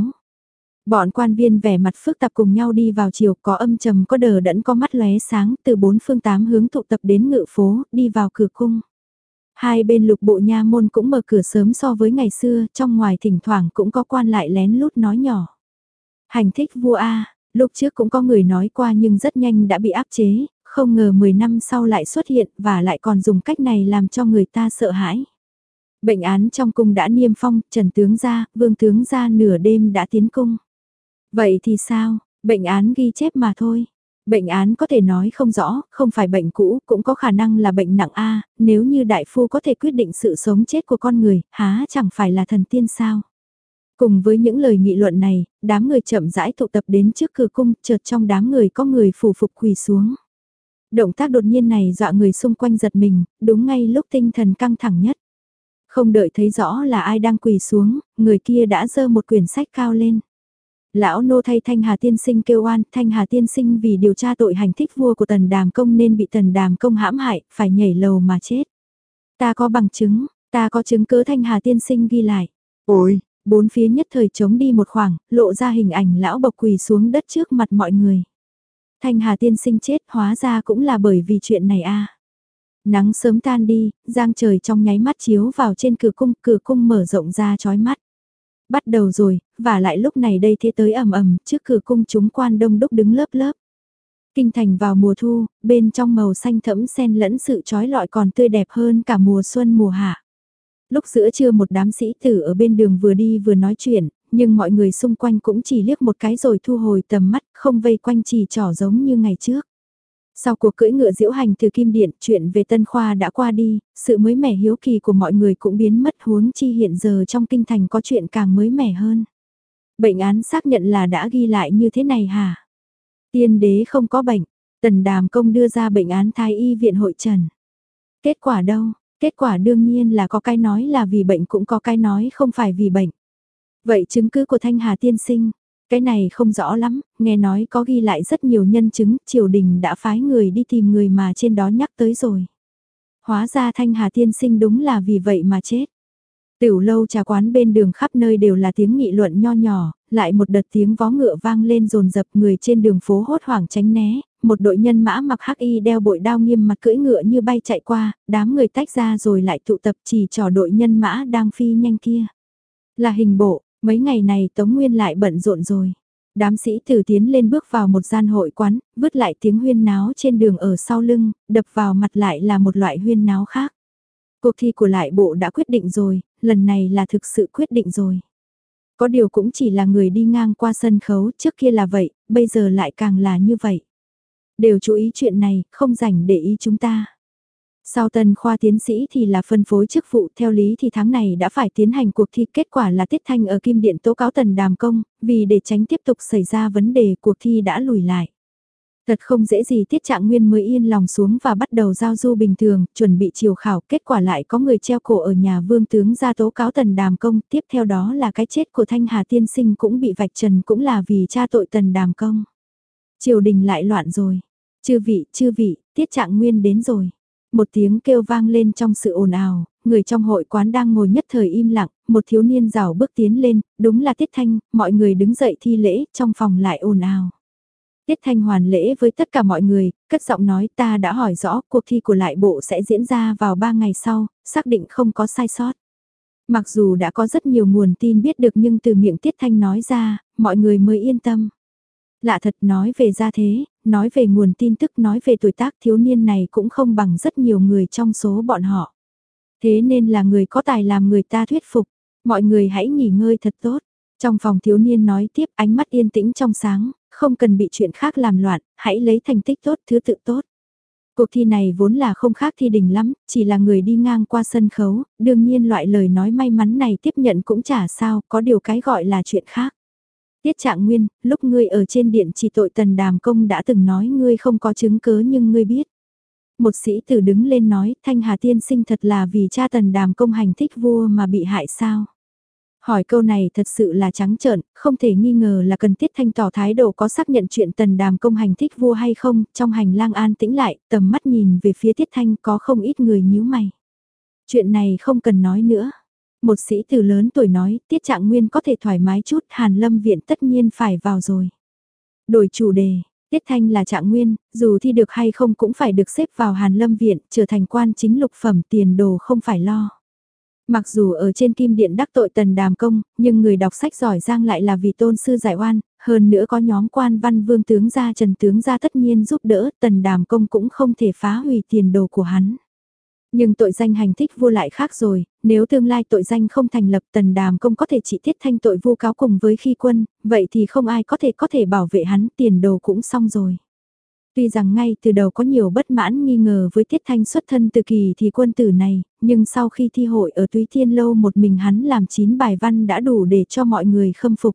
Bọn quan viên vẻ mặt phức tạp cùng nhau đi vào chiều, có âm trầm có đờ đẫn có mắt lóe sáng, từ bốn phương tám hướng tụ tập đến ngự phố, đi vào cửa cung. Hai bên lục bộ nha môn cũng mở cửa sớm so với ngày xưa, trong ngoài thỉnh thoảng cũng có quan lại lén lút nói nhỏ. Hành thích vua A, lúc trước cũng có người nói qua nhưng rất nhanh đã bị áp chế, không ngờ mười năm sau lại xuất hiện và lại còn dùng cách này làm cho người ta sợ hãi. Bệnh án trong cung đã niêm phong, Trần tướng gia, Vương tướng gia nửa đêm đã tiến cung. Vậy thì sao, bệnh án ghi chép mà thôi. Bệnh án có thể nói không rõ, không phải bệnh cũ, cũng có khả năng là bệnh nặng A, nếu như đại phu có thể quyết định sự sống chết của con người, há chẳng phải là thần tiên sao. Cùng với những lời nghị luận này, đám người chậm rãi tụ tập đến trước cửa cung, chợt trong đám người có người phủ phục quỳ xuống. Động tác đột nhiên này dọa người xung quanh giật mình, đúng ngay lúc tinh thần căng thẳng nhất. Không đợi thấy rõ là ai đang quỳ xuống, người kia đã giơ một quyển sách cao lên. Lão nô thay Thanh Hà Tiên Sinh kêu oan, Thanh Hà Tiên Sinh vì điều tra tội hành thích vua của Tần Đàm Công nên bị Tần Đàm Công hãm hại, phải nhảy lầu mà chết. Ta có bằng chứng, ta có chứng cứ Thanh Hà Tiên Sinh ghi lại. Ôi, bốn phía nhất thời trống đi một khoảng, lộ ra hình ảnh lão bộc quỳ xuống đất trước mặt mọi người. Thanh Hà Tiên Sinh chết hóa ra cũng là bởi vì chuyện này a. Nắng sớm tan đi, giang trời trong nháy mắt chiếu vào trên cửa cung, cửa cung mở rộng ra chói mắt. Bắt đầu rồi, và lại lúc này đây thế tới ầm ầm, trước cửa cung chúng quan đông đúc đứng lớp lớp. Kinh thành vào mùa thu, bên trong màu xanh thẫm xen lẫn sự trói lọi còn tươi đẹp hơn cả mùa xuân mùa hạ. Lúc giữa trưa một đám sĩ tử ở bên đường vừa đi vừa nói chuyện, nhưng mọi người xung quanh cũng chỉ liếc một cái rồi thu hồi tầm mắt, không vây quanh chỉ trỏ giống như ngày trước. Sau cuộc cưỡi ngựa diễu hành từ Kim Điện, chuyện về Tân Khoa đã qua đi, sự mới mẻ hiếu kỳ của mọi người cũng biến mất, huống chi hiện giờ trong kinh thành có chuyện càng mới mẻ hơn. Bệnh án xác nhận là đã ghi lại như thế này hả? Tiên đế không có bệnh, Tần Đàm Công đưa ra bệnh án Thái y viện hội trần. Kết quả đâu? Kết quả đương nhiên là có cái nói là vì bệnh cũng có cái nói không phải vì bệnh. Vậy chứng cứ của Thanh Hà Tiên Sinh? Cái này không rõ lắm, nghe nói có ghi lại rất nhiều nhân chứng, triều đình đã phái người đi tìm người mà trên đó nhắc tới rồi. Hóa ra Thanh Hà Tiên Sinh đúng là vì vậy mà chết. Tửu Lâu trà quán bên đường khắp nơi đều là tiếng nghị luận nho nhỏ, lại một đợt tiếng vó ngựa vang lên dồn dập, người trên đường phố hốt hoảng tránh né, một đội nhân mã mặc hắc y đeo bội đao nghiêm mặt cưỡi ngựa như bay chạy qua, đám người tách ra rồi lại tụ tập chỉ trò đội nhân mã đang phi nhanh kia. Là hình bộ. Mấy ngày này Tống Nguyên lại bận rộn rồi. Đám sĩ tử tiến lên bước vào một gian hội quán, vứt lại tiếng huyên náo trên đường ở sau lưng, đập vào mặt lại là một loại huyên náo khác. Cuộc thi của lại bộ đã quyết định rồi, lần này là thực sự quyết định rồi. Có điều cũng chỉ là người đi ngang qua sân khấu, trước kia là vậy, bây giờ lại càng là như vậy. Đều chú ý chuyện này, không rảnh để ý chúng ta. Sau Tần Khoa tiến sĩ thì là phân phối chức vụ, theo lý thì tháng này đã phải tiến hành cuộc thi, kết quả là Tiết Thanh ở Kim Điện tố cáo Tần Đàm Công, vì để tránh tiếp tục xảy ra vấn đề cuộc thi đã lùi lại. Thật không dễ gì Tiết Trạng Nguyên mới yên lòng xuống và bắt đầu giao du bình thường, chuẩn bị chiều khảo, kết quả lại có người treo cổ ở nhà vương tướng ra tố cáo Tần Đàm Công, tiếp theo đó là cái chết của Thanh Hà Tiên Sinh cũng bị vạch trần cũng là vì tra tội Tần Đàm Công. Triều đình lại loạn rồi. Chư vị, chư vị, Tiết Trạng Nguyên đến rồi. Một tiếng kêu vang lên trong sự ồn ào, người trong hội quán đang ngồi nhất thời im lặng, một thiếu niên rảo bước tiến lên, đúng là Tiết Thanh, mọi người đứng dậy thi lễ, trong phòng lại ồn ào. Tiết Thanh hoàn lễ với tất cả mọi người, cất giọng nói ta đã hỏi rõ cuộc thi của lại bộ sẽ diễn ra vào ba ngày sau, xác định không có sai sót. Mặc dù đã có rất nhiều nguồn tin biết được nhưng từ miệng Tiết Thanh nói ra, mọi người mới yên tâm. Lạ thật, nói về gia thế, nói về nguồn tin tức, nói về tuổi tác, thiếu niên này cũng không bằng rất nhiều người trong số bọn họ. Thế nên là người có tài làm người ta thuyết phục, mọi người hãy nghỉ ngơi thật tốt. Trong phòng thiếu niên nói tiếp, ánh mắt yên tĩnh trong sáng, không cần bị chuyện khác làm loạn, hãy lấy thành tích tốt, thứ tự tốt. Cuộc thi này vốn là không khác thi đình lắm, chỉ là người đi ngang qua sân khấu, đương nhiên loại lời nói may mắn này tiếp nhận cũng chả sao, có điều cái gọi là chuyện khác. Tiết Trạng Nguyên, lúc ngươi ở trên điện chỉ tội Tần Đàm Công đã từng nói ngươi không có chứng cớ nhưng ngươi biết. Một sĩ tử đứng lên nói, Thanh Hà tiên sinh thật là vì cha Tần Đàm Công hành thích vua mà bị hại sao? Hỏi câu này thật sự là trắng trợn, không thể nghi ngờ là cần Tiết Thanh tỏ thái độ có xác nhận chuyện Tần Đàm Công hành thích vua hay không, trong hành lang an tĩnh lại, tầm mắt nhìn về phía Tiết Thanh có không ít người nhíu mày. Chuyện này không cần nói nữa. Một sĩ tử lớn tuổi nói, Tiết Trạng Nguyên có thể thoải mái chút, Hàn Lâm Viện tất nhiên phải vào rồi. Đổi chủ đề, Tiết Thanh là Trạng Nguyên, dù thi được hay không cũng phải được xếp vào Hàn Lâm Viện, trở thành quan chính lục phẩm, tiền đồ không phải lo. Mặc dù ở trên kim điện đắc tội Tần Đàm Công, nhưng người đọc sách giỏi giang lại là vì tôn sư giải oan, hơn nữa có nhóm quan văn vương tướng gia Trần tướng gia tất nhiên giúp đỡ, Tần Đàm Công cũng không thể phá hủy tiền đồ của hắn. Nhưng tội danh hành thích vua lại khác rồi, nếu tương lai tội danh không thành lập Tần Đàm Công có thể chỉ Tiết Thanh tội vu cáo cùng với khi quân, vậy thì không ai có thể có thể bảo vệ hắn, tiền đồ cũng xong rồi. Tuy rằng ngay từ đầu có nhiều bất mãn nghi ngờ với Tiết Thanh xuất thân từ kỳ thì quân tử này, nhưng sau khi thi hội ở Túy Thiên Lâu một mình hắn làm chín bài văn đã đủ để cho mọi người khâm phục.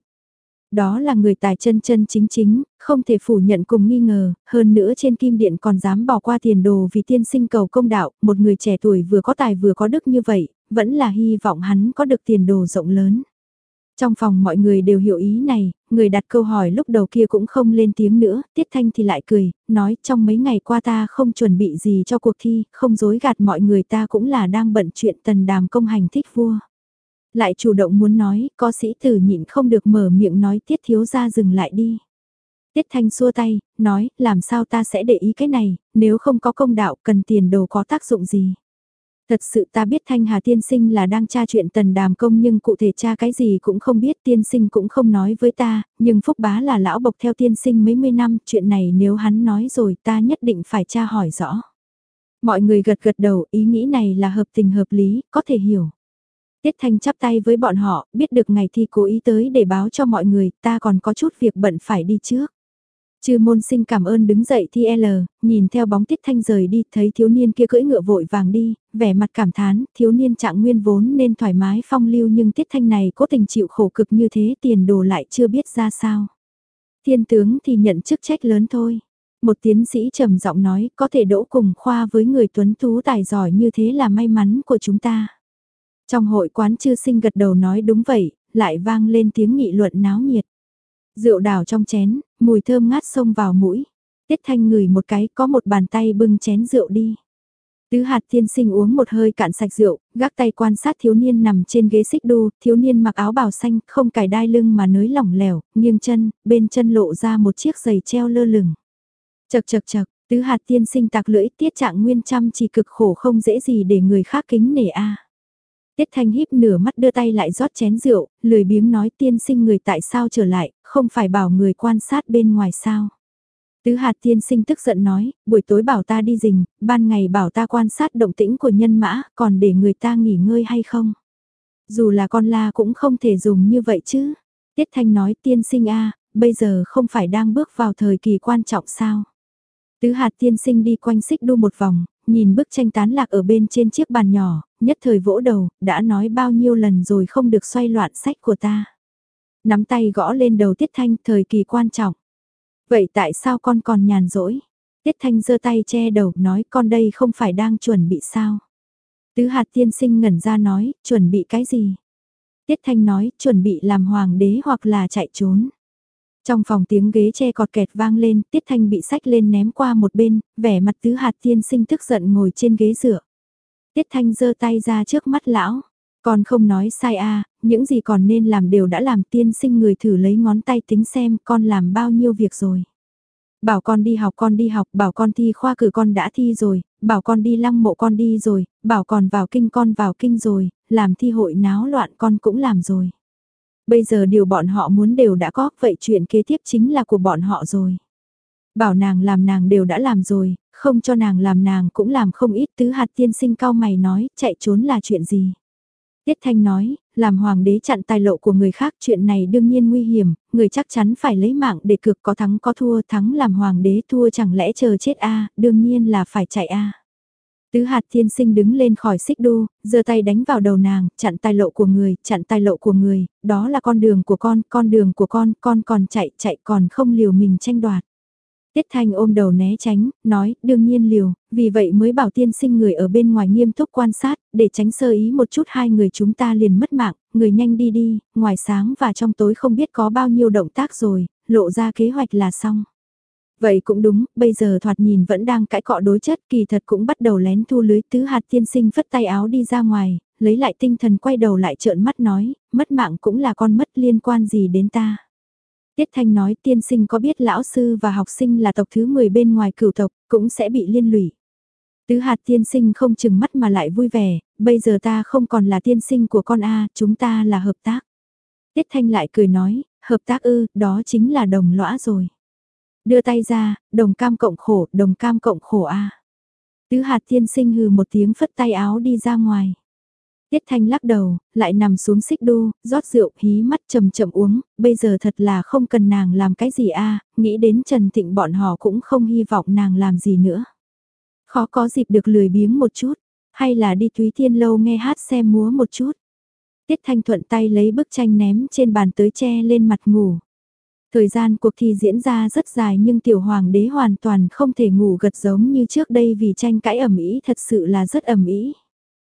Đó là người tài chân chân chính chính, không thể phủ nhận cùng nghi ngờ, hơn nữa trên kim điện còn dám bỏ qua tiền đồ vì tiên sinh cầu công đạo, một người trẻ tuổi vừa có tài vừa có đức như vậy, vẫn là hy vọng hắn có được tiền đồ rộng lớn. Trong phòng mọi người đều hiểu ý này, người đặt câu hỏi lúc đầu kia cũng không lên tiếng nữa, Tiết Thanh thì lại cười, nói trong mấy ngày qua ta không chuẩn bị gì cho cuộc thi, không dối gạt mọi người ta cũng là đang bận chuyện Tần Đàm Công hành thích vua. Lại chủ động muốn nói, có sĩ tử nhịn không được mở miệng nói Tiết thiếu ra dừng lại đi. Tiết Thanh xua tay, nói, làm sao ta sẽ để ý cái này, nếu không có công đạo cần tiền đồ có tác dụng gì. Thật sự ta biết Thanh Hà tiên sinh là đang tra chuyện Tần Đàm Công nhưng cụ thể tra cái gì cũng không biết, tiên sinh cũng không nói với ta, nhưng Phúc Bá là lão bộc theo tiên sinh mấy mươi năm, chuyện này nếu hắn nói rồi ta nhất định phải tra hỏi rõ. Mọi người gật gật đầu, ý nghĩ này là hợp tình hợp lý, có thể hiểu. Tiết Thanh chắp tay với bọn họ, biết được ngày thi cố ý tới để báo cho mọi người, ta còn có chút việc bận phải đi trước. Chư môn sinh cảm ơn đứng dậy thi L, nhìn theo bóng Tiết Thanh rời đi, thấy thiếu niên kia cưỡi ngựa vội vàng đi, vẻ mặt cảm thán, thiếu niên Trạng Nguyên vốn nên thoải mái phong lưu nhưng Tiết Thanh này cố tình chịu khổ cực như thế, tiền đồ lại chưa biết ra sao. Thiên tướng thì nhận chức trách lớn thôi. Một tiến sĩ trầm giọng nói, có thể đỗ cùng khoa với người tuấn tú tài giỏi như thế là may mắn của chúng ta. Trong hội quán chư sinh gật đầu nói đúng vậy, lại vang lên tiếng nghị luận náo nhiệt. Rượu đảo trong chén, mùi thơm ngát xông vào mũi. Tiết Thanh ngửi một cái, có một bàn tay bưng chén rượu đi. Tứ Hạt tiên sinh uống một hơi cạn sạch rượu, gác tay quan sát thiếu niên nằm trên ghế xích đu, thiếu niên mặc áo bào xanh, không cài đai lưng mà nới lỏng lẻo, nghiêng chân, bên chân lộ ra một chiếc giày treo lơ lửng. Chật chật chật, Tứ Hạt tiên sinh tạc lưỡi, Tiết Trạng Nguyên chăm chỉ cực khổ không dễ gì để người khác kính nể a. Tiết Thanh híp nửa mắt đưa tay lại rót chén rượu, lười biếng nói tiên sinh người tại sao trở lại, không phải bảo người quan sát bên ngoài sao. Tứ Hạt tiên sinh tức giận nói, buổi tối bảo ta đi rình, ban ngày bảo ta quan sát động tĩnh của nhân mã, còn để người ta nghỉ ngơi hay không. Dù là con la cũng không thể dùng như vậy chứ. Tiết Thanh nói tiên sinh a, bây giờ không phải đang bước vào thời kỳ quan trọng sao. Tứ Hạt tiên sinh đi quanh xích đu một vòng, nhìn bức tranh tán lạc ở bên trên chiếc bàn nhỏ, nhất thời vỗ đầu, đã nói bao nhiêu lần rồi không được xoay loạn sách của ta. Nắm tay gõ lên đầu Tiết Thanh, thời kỳ quan trọng. Vậy tại sao con còn nhàn rỗi? Tiết Thanh giơ tay che đầu, nói con đây không phải đang chuẩn bị sao? Tứ Hạt tiên sinh ngẩn ra nói, chuẩn bị cái gì? Tiết Thanh nói, chuẩn bị làm hoàng đế hoặc là chạy trốn. Trong phòng tiếng ghế che cọt kẹt vang lên, Tiết Thanh bị xách lên ném qua một bên, vẻ mặt Tứ Hạt tiên sinh tức giận ngồi trên ghế dựa. Tiết Thanh giơ tay ra trước mắt lão, con không nói sai a, những gì còn nên làm đều đã làm, tiên sinh người thử lấy ngón tay tính xem con làm bao nhiêu việc rồi. Bảo con đi học con đi học, bảo con thi khoa cử con đã thi rồi, bảo con đi lăng mộ con đi rồi, bảo con vào kinh con vào kinh rồi, làm thi hội náo loạn con cũng làm rồi. Bây giờ điều bọn họ muốn đều đã có, vậy chuyện kế tiếp chính là của bọn họ rồi. Bảo nàng làm nàng đều đã làm rồi, không cho nàng làm nàng cũng làm không ít. Tứ hạt tiên sinh cao mày nói, chạy trốn là chuyện gì? Tiết Thanh nói, làm hoàng đế chặn tài lộ của người khác, chuyện này đương nhiên nguy hiểm, người chắc chắn phải lấy mạng để cược, có thắng có thua, thắng làm hoàng đế, thua chẳng lẽ chờ chết a, đương nhiên là phải chạy a. Tứ hạt tiên sinh đứng lên khỏi xích đu, giơ tay đánh vào đầu nàng, chặn tài lộ của người, chặn tài lộ của người, đó là con đường của con, con đường của con, con còn chạy, chạy còn không liều mình tranh đoạt. Tiết Thanh ôm đầu né tránh, nói, đương nhiên liều, vì vậy mới bảo tiên sinh người ở bên ngoài nghiêm túc quan sát, để tránh sơ ý một chút hai người chúng ta liền mất mạng, người nhanh đi đi, ngoài sáng và trong tối không biết có bao nhiêu động tác rồi, lộ ra kế hoạch là xong. Vậy cũng đúng, bây giờ thoạt nhìn vẫn đang cãi cọ đối chất, kỳ thật cũng bắt đầu lén thu lưới. Tứ hạt tiên sinh phất tay áo đi ra ngoài, lấy lại tinh thần quay đầu lại trợn mắt nói, mất mạng cũng là con mất, liên quan gì đến ta. Tiết Thanh nói, tiên sinh có biết lão sư và học sinh là tộc thứ mười bên ngoài cửu tộc, cũng sẽ bị liên lụy. Tứ hạt tiên sinh không chừng mắt mà lại vui vẻ, bây giờ ta không còn là tiên sinh của con a, chúng ta là hợp tác. Tiết Thanh lại cười nói, hợp tác ư, đó chính là đồng lõa rồi. Đưa tay ra, đồng cam cộng khổ, đồng cam cộng khổ a. Tứ hạt tiên sinh hừ một tiếng phất tay áo đi ra ngoài. Tiết Thanh lắc đầu, lại nằm xuống xích đu, rót rượu, hí mắt chậm chậm uống, bây giờ thật là không cần nàng làm cái gì a, nghĩ đến Trần Thịnh bọn họ cũng không hy vọng nàng làm gì nữa. Khó có dịp được lười biếng một chút, hay là đi Thúy Thiên Lâu nghe hát xem múa một chút. Tiết Thanh thuận tay lấy bức tranh ném trên bàn tới che lên mặt ngủ. Thời gian cuộc thi diễn ra rất dài nhưng tiểu hoàng đế hoàn toàn không thể ngủ gật giống như trước đây vì tranh cãi ầm ĩ thật sự là rất ầm ĩ.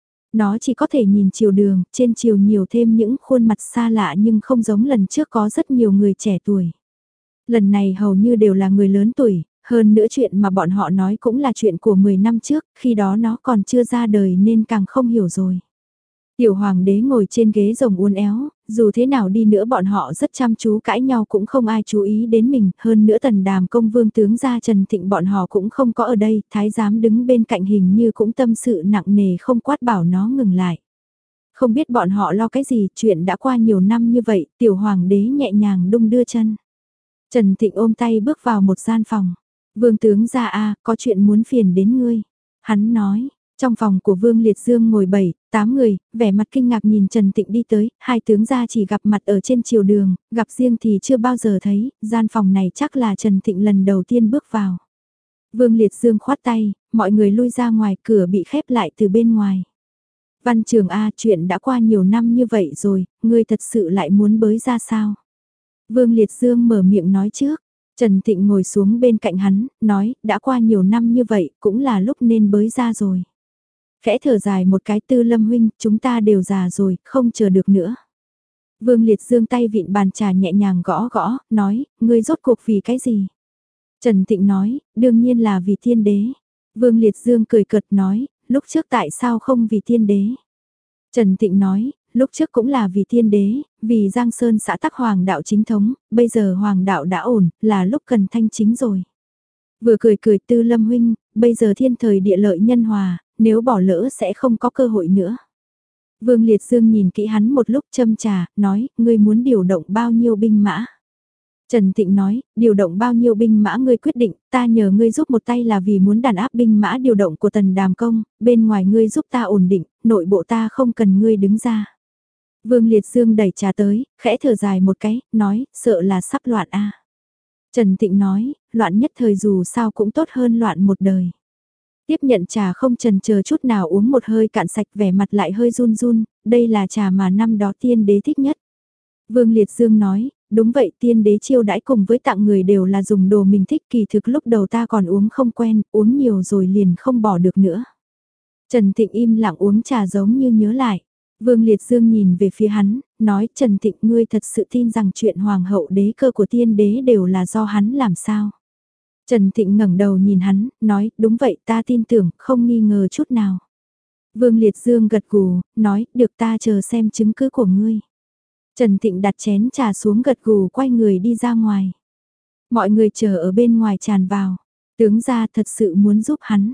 Nó chỉ có thể nhìn chiều đường, trên chiều nhiều thêm những khuôn mặt xa lạ nhưng không giống lần trước có rất nhiều người trẻ tuổi. Lần này hầu như đều là người lớn tuổi, hơn nữa chuyện mà bọn họ nói cũng là chuyện của mười năm trước, khi đó nó còn chưa ra đời nên càng không hiểu rồi. Tiểu hoàng đế ngồi trên ghế rồng uốn éo, dù thế nào đi nữa bọn họ rất chăm chú cãi nhau cũng không ai chú ý đến mình, hơn nữa tần đàm công vương tướng gia Trần Thịnh bọn họ cũng không có ở đây, thái giám đứng bên cạnh hình như cũng tâm sự nặng nề không quát bảo nó ngừng lại. Không biết bọn họ lo cái gì, chuyện đã qua nhiều năm như vậy, tiểu hoàng đế nhẹ nhàng đung đưa chân. Trần Thịnh ôm tay bước vào một gian phòng. Vương tướng gia a, có chuyện muốn phiền đến ngươi. Hắn nói. Trong phòng của Vương Liệt Dương ngồi bảy, tám người, vẻ mặt kinh ngạc nhìn Trần Tịnh đi tới, hai tướng gia chỉ gặp mặt ở trên chiều đường, gặp riêng thì chưa bao giờ thấy, gian phòng này chắc là Trần Tịnh lần đầu tiên bước vào. Vương Liệt Dương khoát tay, mọi người lui ra ngoài, cửa bị khép lại từ bên ngoài. Văn Trường A, chuyện đã qua nhiều năm như vậy rồi, ngươi thật sự lại muốn bới ra sao? Vương Liệt Dương mở miệng nói trước. Trần Tịnh ngồi xuống bên cạnh hắn, nói, đã qua nhiều năm như vậy, cũng là lúc nên bới ra rồi. Khẽ thở dài một cái, Tư Lâm huynh, chúng ta đều già rồi, không chờ được nữa. Vương Liệt Dương tay vịn bàn trà nhẹ nhàng gõ gõ, nói, ngươi rốt cuộc vì cái gì? Trần Tịnh nói, đương nhiên là vì thiên đế. Vương Liệt Dương cười cợt nói, lúc trước tại sao không vì thiên đế? Trần Tịnh nói, lúc trước cũng là vì thiên đế, vì Giang Sơn xã tắc hoàng đạo chính thống, bây giờ hoàng đạo đã ổn, là lúc cần thanh chính rồi. Vừa cười cười, Tư Lâm huynh, bây giờ thiên thời địa lợi nhân hòa, nếu bỏ lỡ sẽ không có cơ hội nữa. Vương Liệt Dương nhìn kỹ hắn một lúc châm trà, nói, ngươi muốn điều động bao nhiêu binh mã? Trần Tịnh nói, điều động bao nhiêu binh mã ngươi quyết định, ta nhờ ngươi giúp một tay là vì muốn đàn áp binh mã điều động của Tần Đàm Công, bên ngoài ngươi giúp ta ổn định, nội bộ ta không cần ngươi đứng ra. Vương Liệt Dương đẩy trà tới, khẽ thở dài một cái, nói, sợ là sắp loạn a. Trần Tịnh nói, loạn nhất thời dù sao cũng tốt hơn loạn một đời. Tiếp nhận trà không chần chờ chút nào uống một hơi cạn sạch, vẻ mặt lại hơi run run, đây là trà mà năm đó tiên đế thích nhất. Vương Liệt Dương nói, đúng vậy, tiên đế chiêu đãi cùng với tặng người đều là dùng đồ mình thích, kỳ thực lúc đầu ta còn uống không quen, uống nhiều rồi liền không bỏ được nữa. Trần Thịnh im lặng uống trà giống như nhớ lại. Vương Liệt Dương nhìn về phía hắn, nói, Trần Thịnh, ngươi thật sự tin rằng chuyện hoàng hậu đế cơ của tiên đế đều là do hắn làm sao? Trần Thịnh ngẩng đầu nhìn hắn, nói, đúng vậy, ta tin tưởng, không nghi ngờ chút nào. Vương Liệt Dương gật gù, nói, được, ta chờ xem chứng cứ của ngươi. Trần Thịnh đặt chén trà xuống, gật gù quay người đi ra ngoài. Mọi người chờ ở bên ngoài tràn vào. Tướng gia thật sự muốn giúp hắn.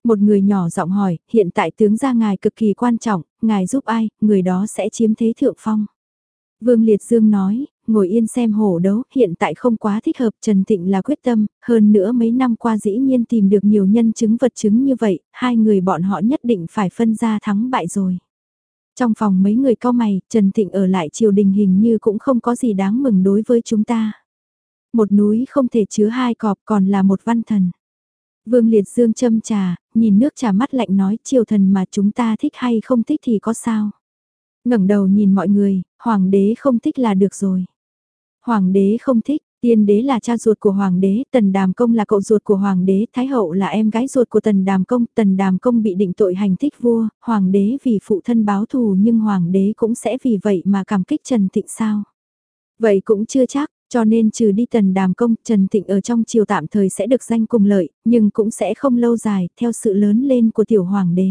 Một người nhỏ giọng hỏi, hiện tại tướng gia ngài cực kỳ quan trọng, ngài giúp ai, người đó sẽ chiếm thế thượng phong. Vương Liệt Dương nói, ngồi yên xem hổ đấu, hiện tại không quá thích hợp, Trần Thịnh là quyết tâm, hơn nữa mấy năm qua dĩ nhiên tìm được nhiều nhân chứng vật chứng như vậy, hai người bọn họ nhất định phải phân ra thắng bại rồi. Trong phòng mấy người cau mày, Trần Thịnh ở lại triều đình hình như cũng không có gì đáng mừng đối với chúng ta. Một núi không thể chứa hai cọp còn là một văn thần. Vương Liệt Dương châm trà, nhìn nước trà mắt lạnh nói triều thần mà chúng ta thích hay không thích thì có sao. Ngẩng đầu nhìn mọi người, hoàng đế không thích là được rồi. Hoàng đế không thích, tiên đế là cha ruột của hoàng đế, tần đàm công là cậu ruột của hoàng đế, thái hậu là em gái ruột của tần đàm công, tần đàm công bị định tội hành thích vua, hoàng đế vì phụ thân báo thù nhưng hoàng đế cũng sẽ vì vậy mà cảm kích Trần Thịnh sao. Vậy cũng chưa chắc, cho nên trừ đi tần đàm công, Trần Thịnh ở trong triều tạm thời sẽ được danh cùng lợi, nhưng cũng sẽ không lâu dài, theo sự lớn lên của tiểu hoàng đế.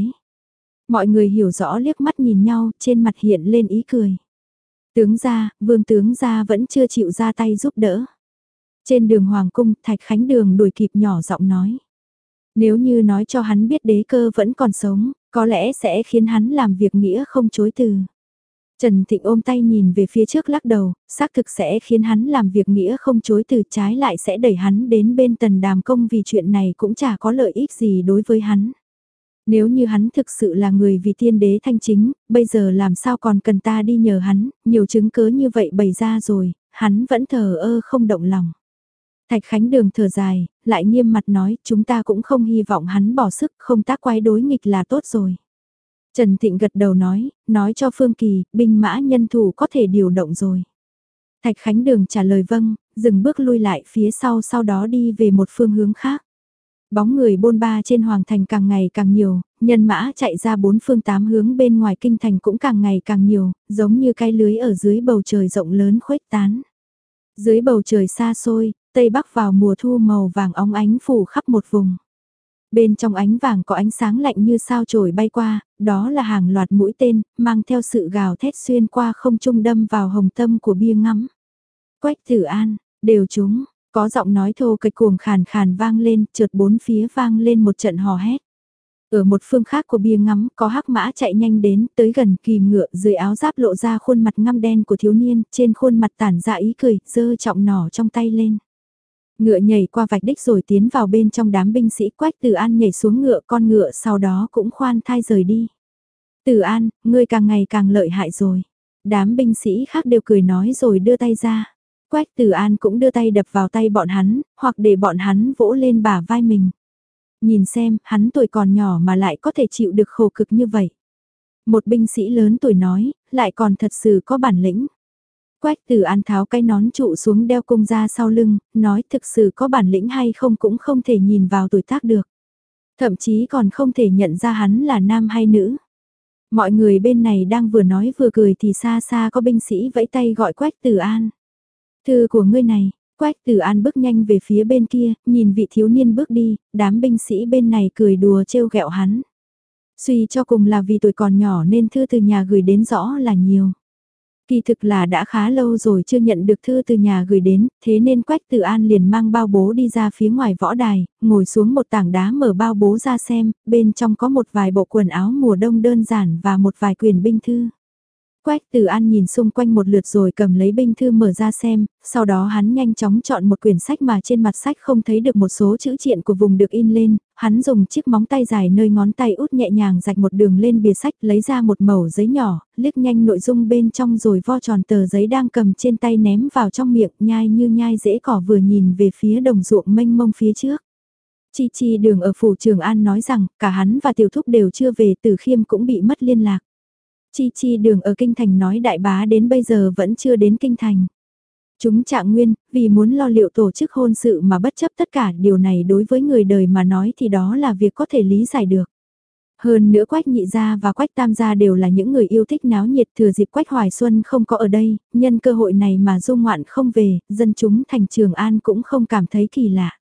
Mọi người hiểu rõ liếc mắt nhìn nhau, trên mặt hiện lên ý cười. Tướng gia, vương tướng gia vẫn chưa chịu ra tay giúp đỡ. Trên đường Hoàng cung, Thạch Khánh Đường đuổi kịp nhỏ giọng nói. Nếu như nói cho hắn biết đế cơ vẫn còn sống, có lẽ sẽ khiến hắn làm việc nghĩa không chối từ. Trần Thịnh ôm tay nhìn về phía trước lắc đầu, xác thực sẽ khiến hắn làm việc nghĩa không chối từ, trái lại sẽ đẩy hắn đến bên tần đàm công vì chuyện này cũng chả có lợi ích gì đối với hắn. Nếu như hắn thực sự là người vì tiên đế thanh chính, bây giờ làm sao còn cần ta đi nhờ hắn, nhiều chứng cớ như vậy bày ra rồi, hắn vẫn thờ ơ không động lòng. Thạch Khánh Đường thở dài, lại nghiêm mặt nói, chúng ta cũng không hy vọng hắn bỏ sức, không tác quái đối nghịch là tốt rồi. Trần Thịnh gật đầu nói, nói cho Phương Kỳ, binh mã nhân thủ có thể điều động rồi. Thạch Khánh Đường trả lời vâng, dừng bước lui lại phía sau sau đó đi về một phương hướng khác. Bóng người bôn ba trên hoàng thành càng ngày càng nhiều, nhân mã chạy ra bốn phương tám hướng bên ngoài kinh thành cũng càng ngày càng nhiều, giống như cái lưới ở dưới bầu trời rộng lớn khuếch tán. Dưới bầu trời xa xôi, tây bắc vào mùa thu màu vàng óng ánh phủ khắp một vùng. Bên trong ánh vàng có ánh sáng lạnh như sao chổi bay qua, đó là hàng loạt mũi tên, mang theo sự gào thét xuyên qua không trung đâm vào hồng tâm của bia ngắm. Quách Tử An, đều chúng. Có giọng nói thô kịch cuồng khàn khàn vang lên, chợt bốn phía vang lên một trận hò hét. Ở một phương khác của bia ngắm, có hắc mã chạy nhanh đến, tới gần kìm ngựa, dưới áo giáp lộ ra khuôn mặt ngăm đen của thiếu niên, trên khuôn mặt tản ra ý cười, giơ trọng nỏ trong tay lên. Ngựa nhảy qua vạch đích rồi tiến vào bên trong đám binh sĩ. Quách Tử An nhảy xuống ngựa, con ngựa sau đó cũng khoan thai rời đi. Tử An, ngươi càng ngày càng lợi hại rồi. Đám binh sĩ khác đều cười nói rồi đưa tay ra. Quách Tử An cũng đưa tay đập vào tay bọn hắn, hoặc để bọn hắn vỗ lên bả vai mình. Nhìn xem, hắn tuổi còn nhỏ mà lại có thể chịu được khổ cực như vậy. Một binh sĩ lớn tuổi nói, lại còn thật sự có bản lĩnh. Quách Tử An tháo cái nón trụ xuống đeo cung ra sau lưng, nói thực sự có bản lĩnh hay không cũng không thể nhìn vào tuổi tác được. Thậm chí còn không thể nhận ra hắn là nam hay nữ. Mọi người bên này đang vừa nói vừa cười thì xa xa có binh sĩ vẫy tay gọi Quách Tử An. Thư của ngươi này, Quách Tử An bước nhanh về phía bên kia, nhìn vị thiếu niên bước đi, đám binh sĩ bên này cười đùa trêu ghẹo hắn. Suy cho cùng là vì tuổi còn nhỏ nên thư từ nhà gửi đến rõ là nhiều. Kỳ thực là đã khá lâu rồi chưa nhận được thư từ nhà gửi đến, thế nên Quách Tử An liền mang bao bố đi ra phía ngoài võ đài, ngồi xuống một tảng đá mở bao bố ra xem, bên trong có một vài bộ quần áo mùa đông đơn giản và một vài quyển binh thư. Quách Tử An nhìn xung quanh một lượt rồi cầm lấy binh thư mở ra xem, sau đó hắn nhanh chóng chọn một quyển sách mà trên mặt sách không thấy được một số chữ triện của vùng được in lên, hắn dùng chiếc móng tay dài nơi ngón tay út nhẹ nhàng rạch một đường lên bìa sách, lấy ra một mẩu giấy nhỏ, liếc nhanh nội dung bên trong rồi vo tròn tờ giấy đang cầm trên tay ném vào trong miệng, nhai như nhai rễ cỏ, vừa nhìn về phía đồng ruộng mênh mông phía trước. Chi Chi Đường ở phủ Trường An nói rằng, cả hắn và Tiểu Thúc đều chưa về, Từ Khiêm cũng bị mất liên lạc. Chi Chi Đường ở Kinh Thành nói đại bá đến bây giờ vẫn chưa đến Kinh Thành. Chúng Trạng Nguyên, vì muốn lo liệu tổ chức hôn sự mà bất chấp tất cả, điều này đối với người đời mà nói thì đó là việc có thể lý giải được. Hơn nữa Quách Nhị Gia và Quách Tam Gia đều là những người yêu thích náo nhiệt, thừa dịp Quách Hoài Xuân không có ở đây, nhân cơ hội này mà du ngoạn không về, dân chúng thành Trường An cũng không cảm thấy kỳ lạ.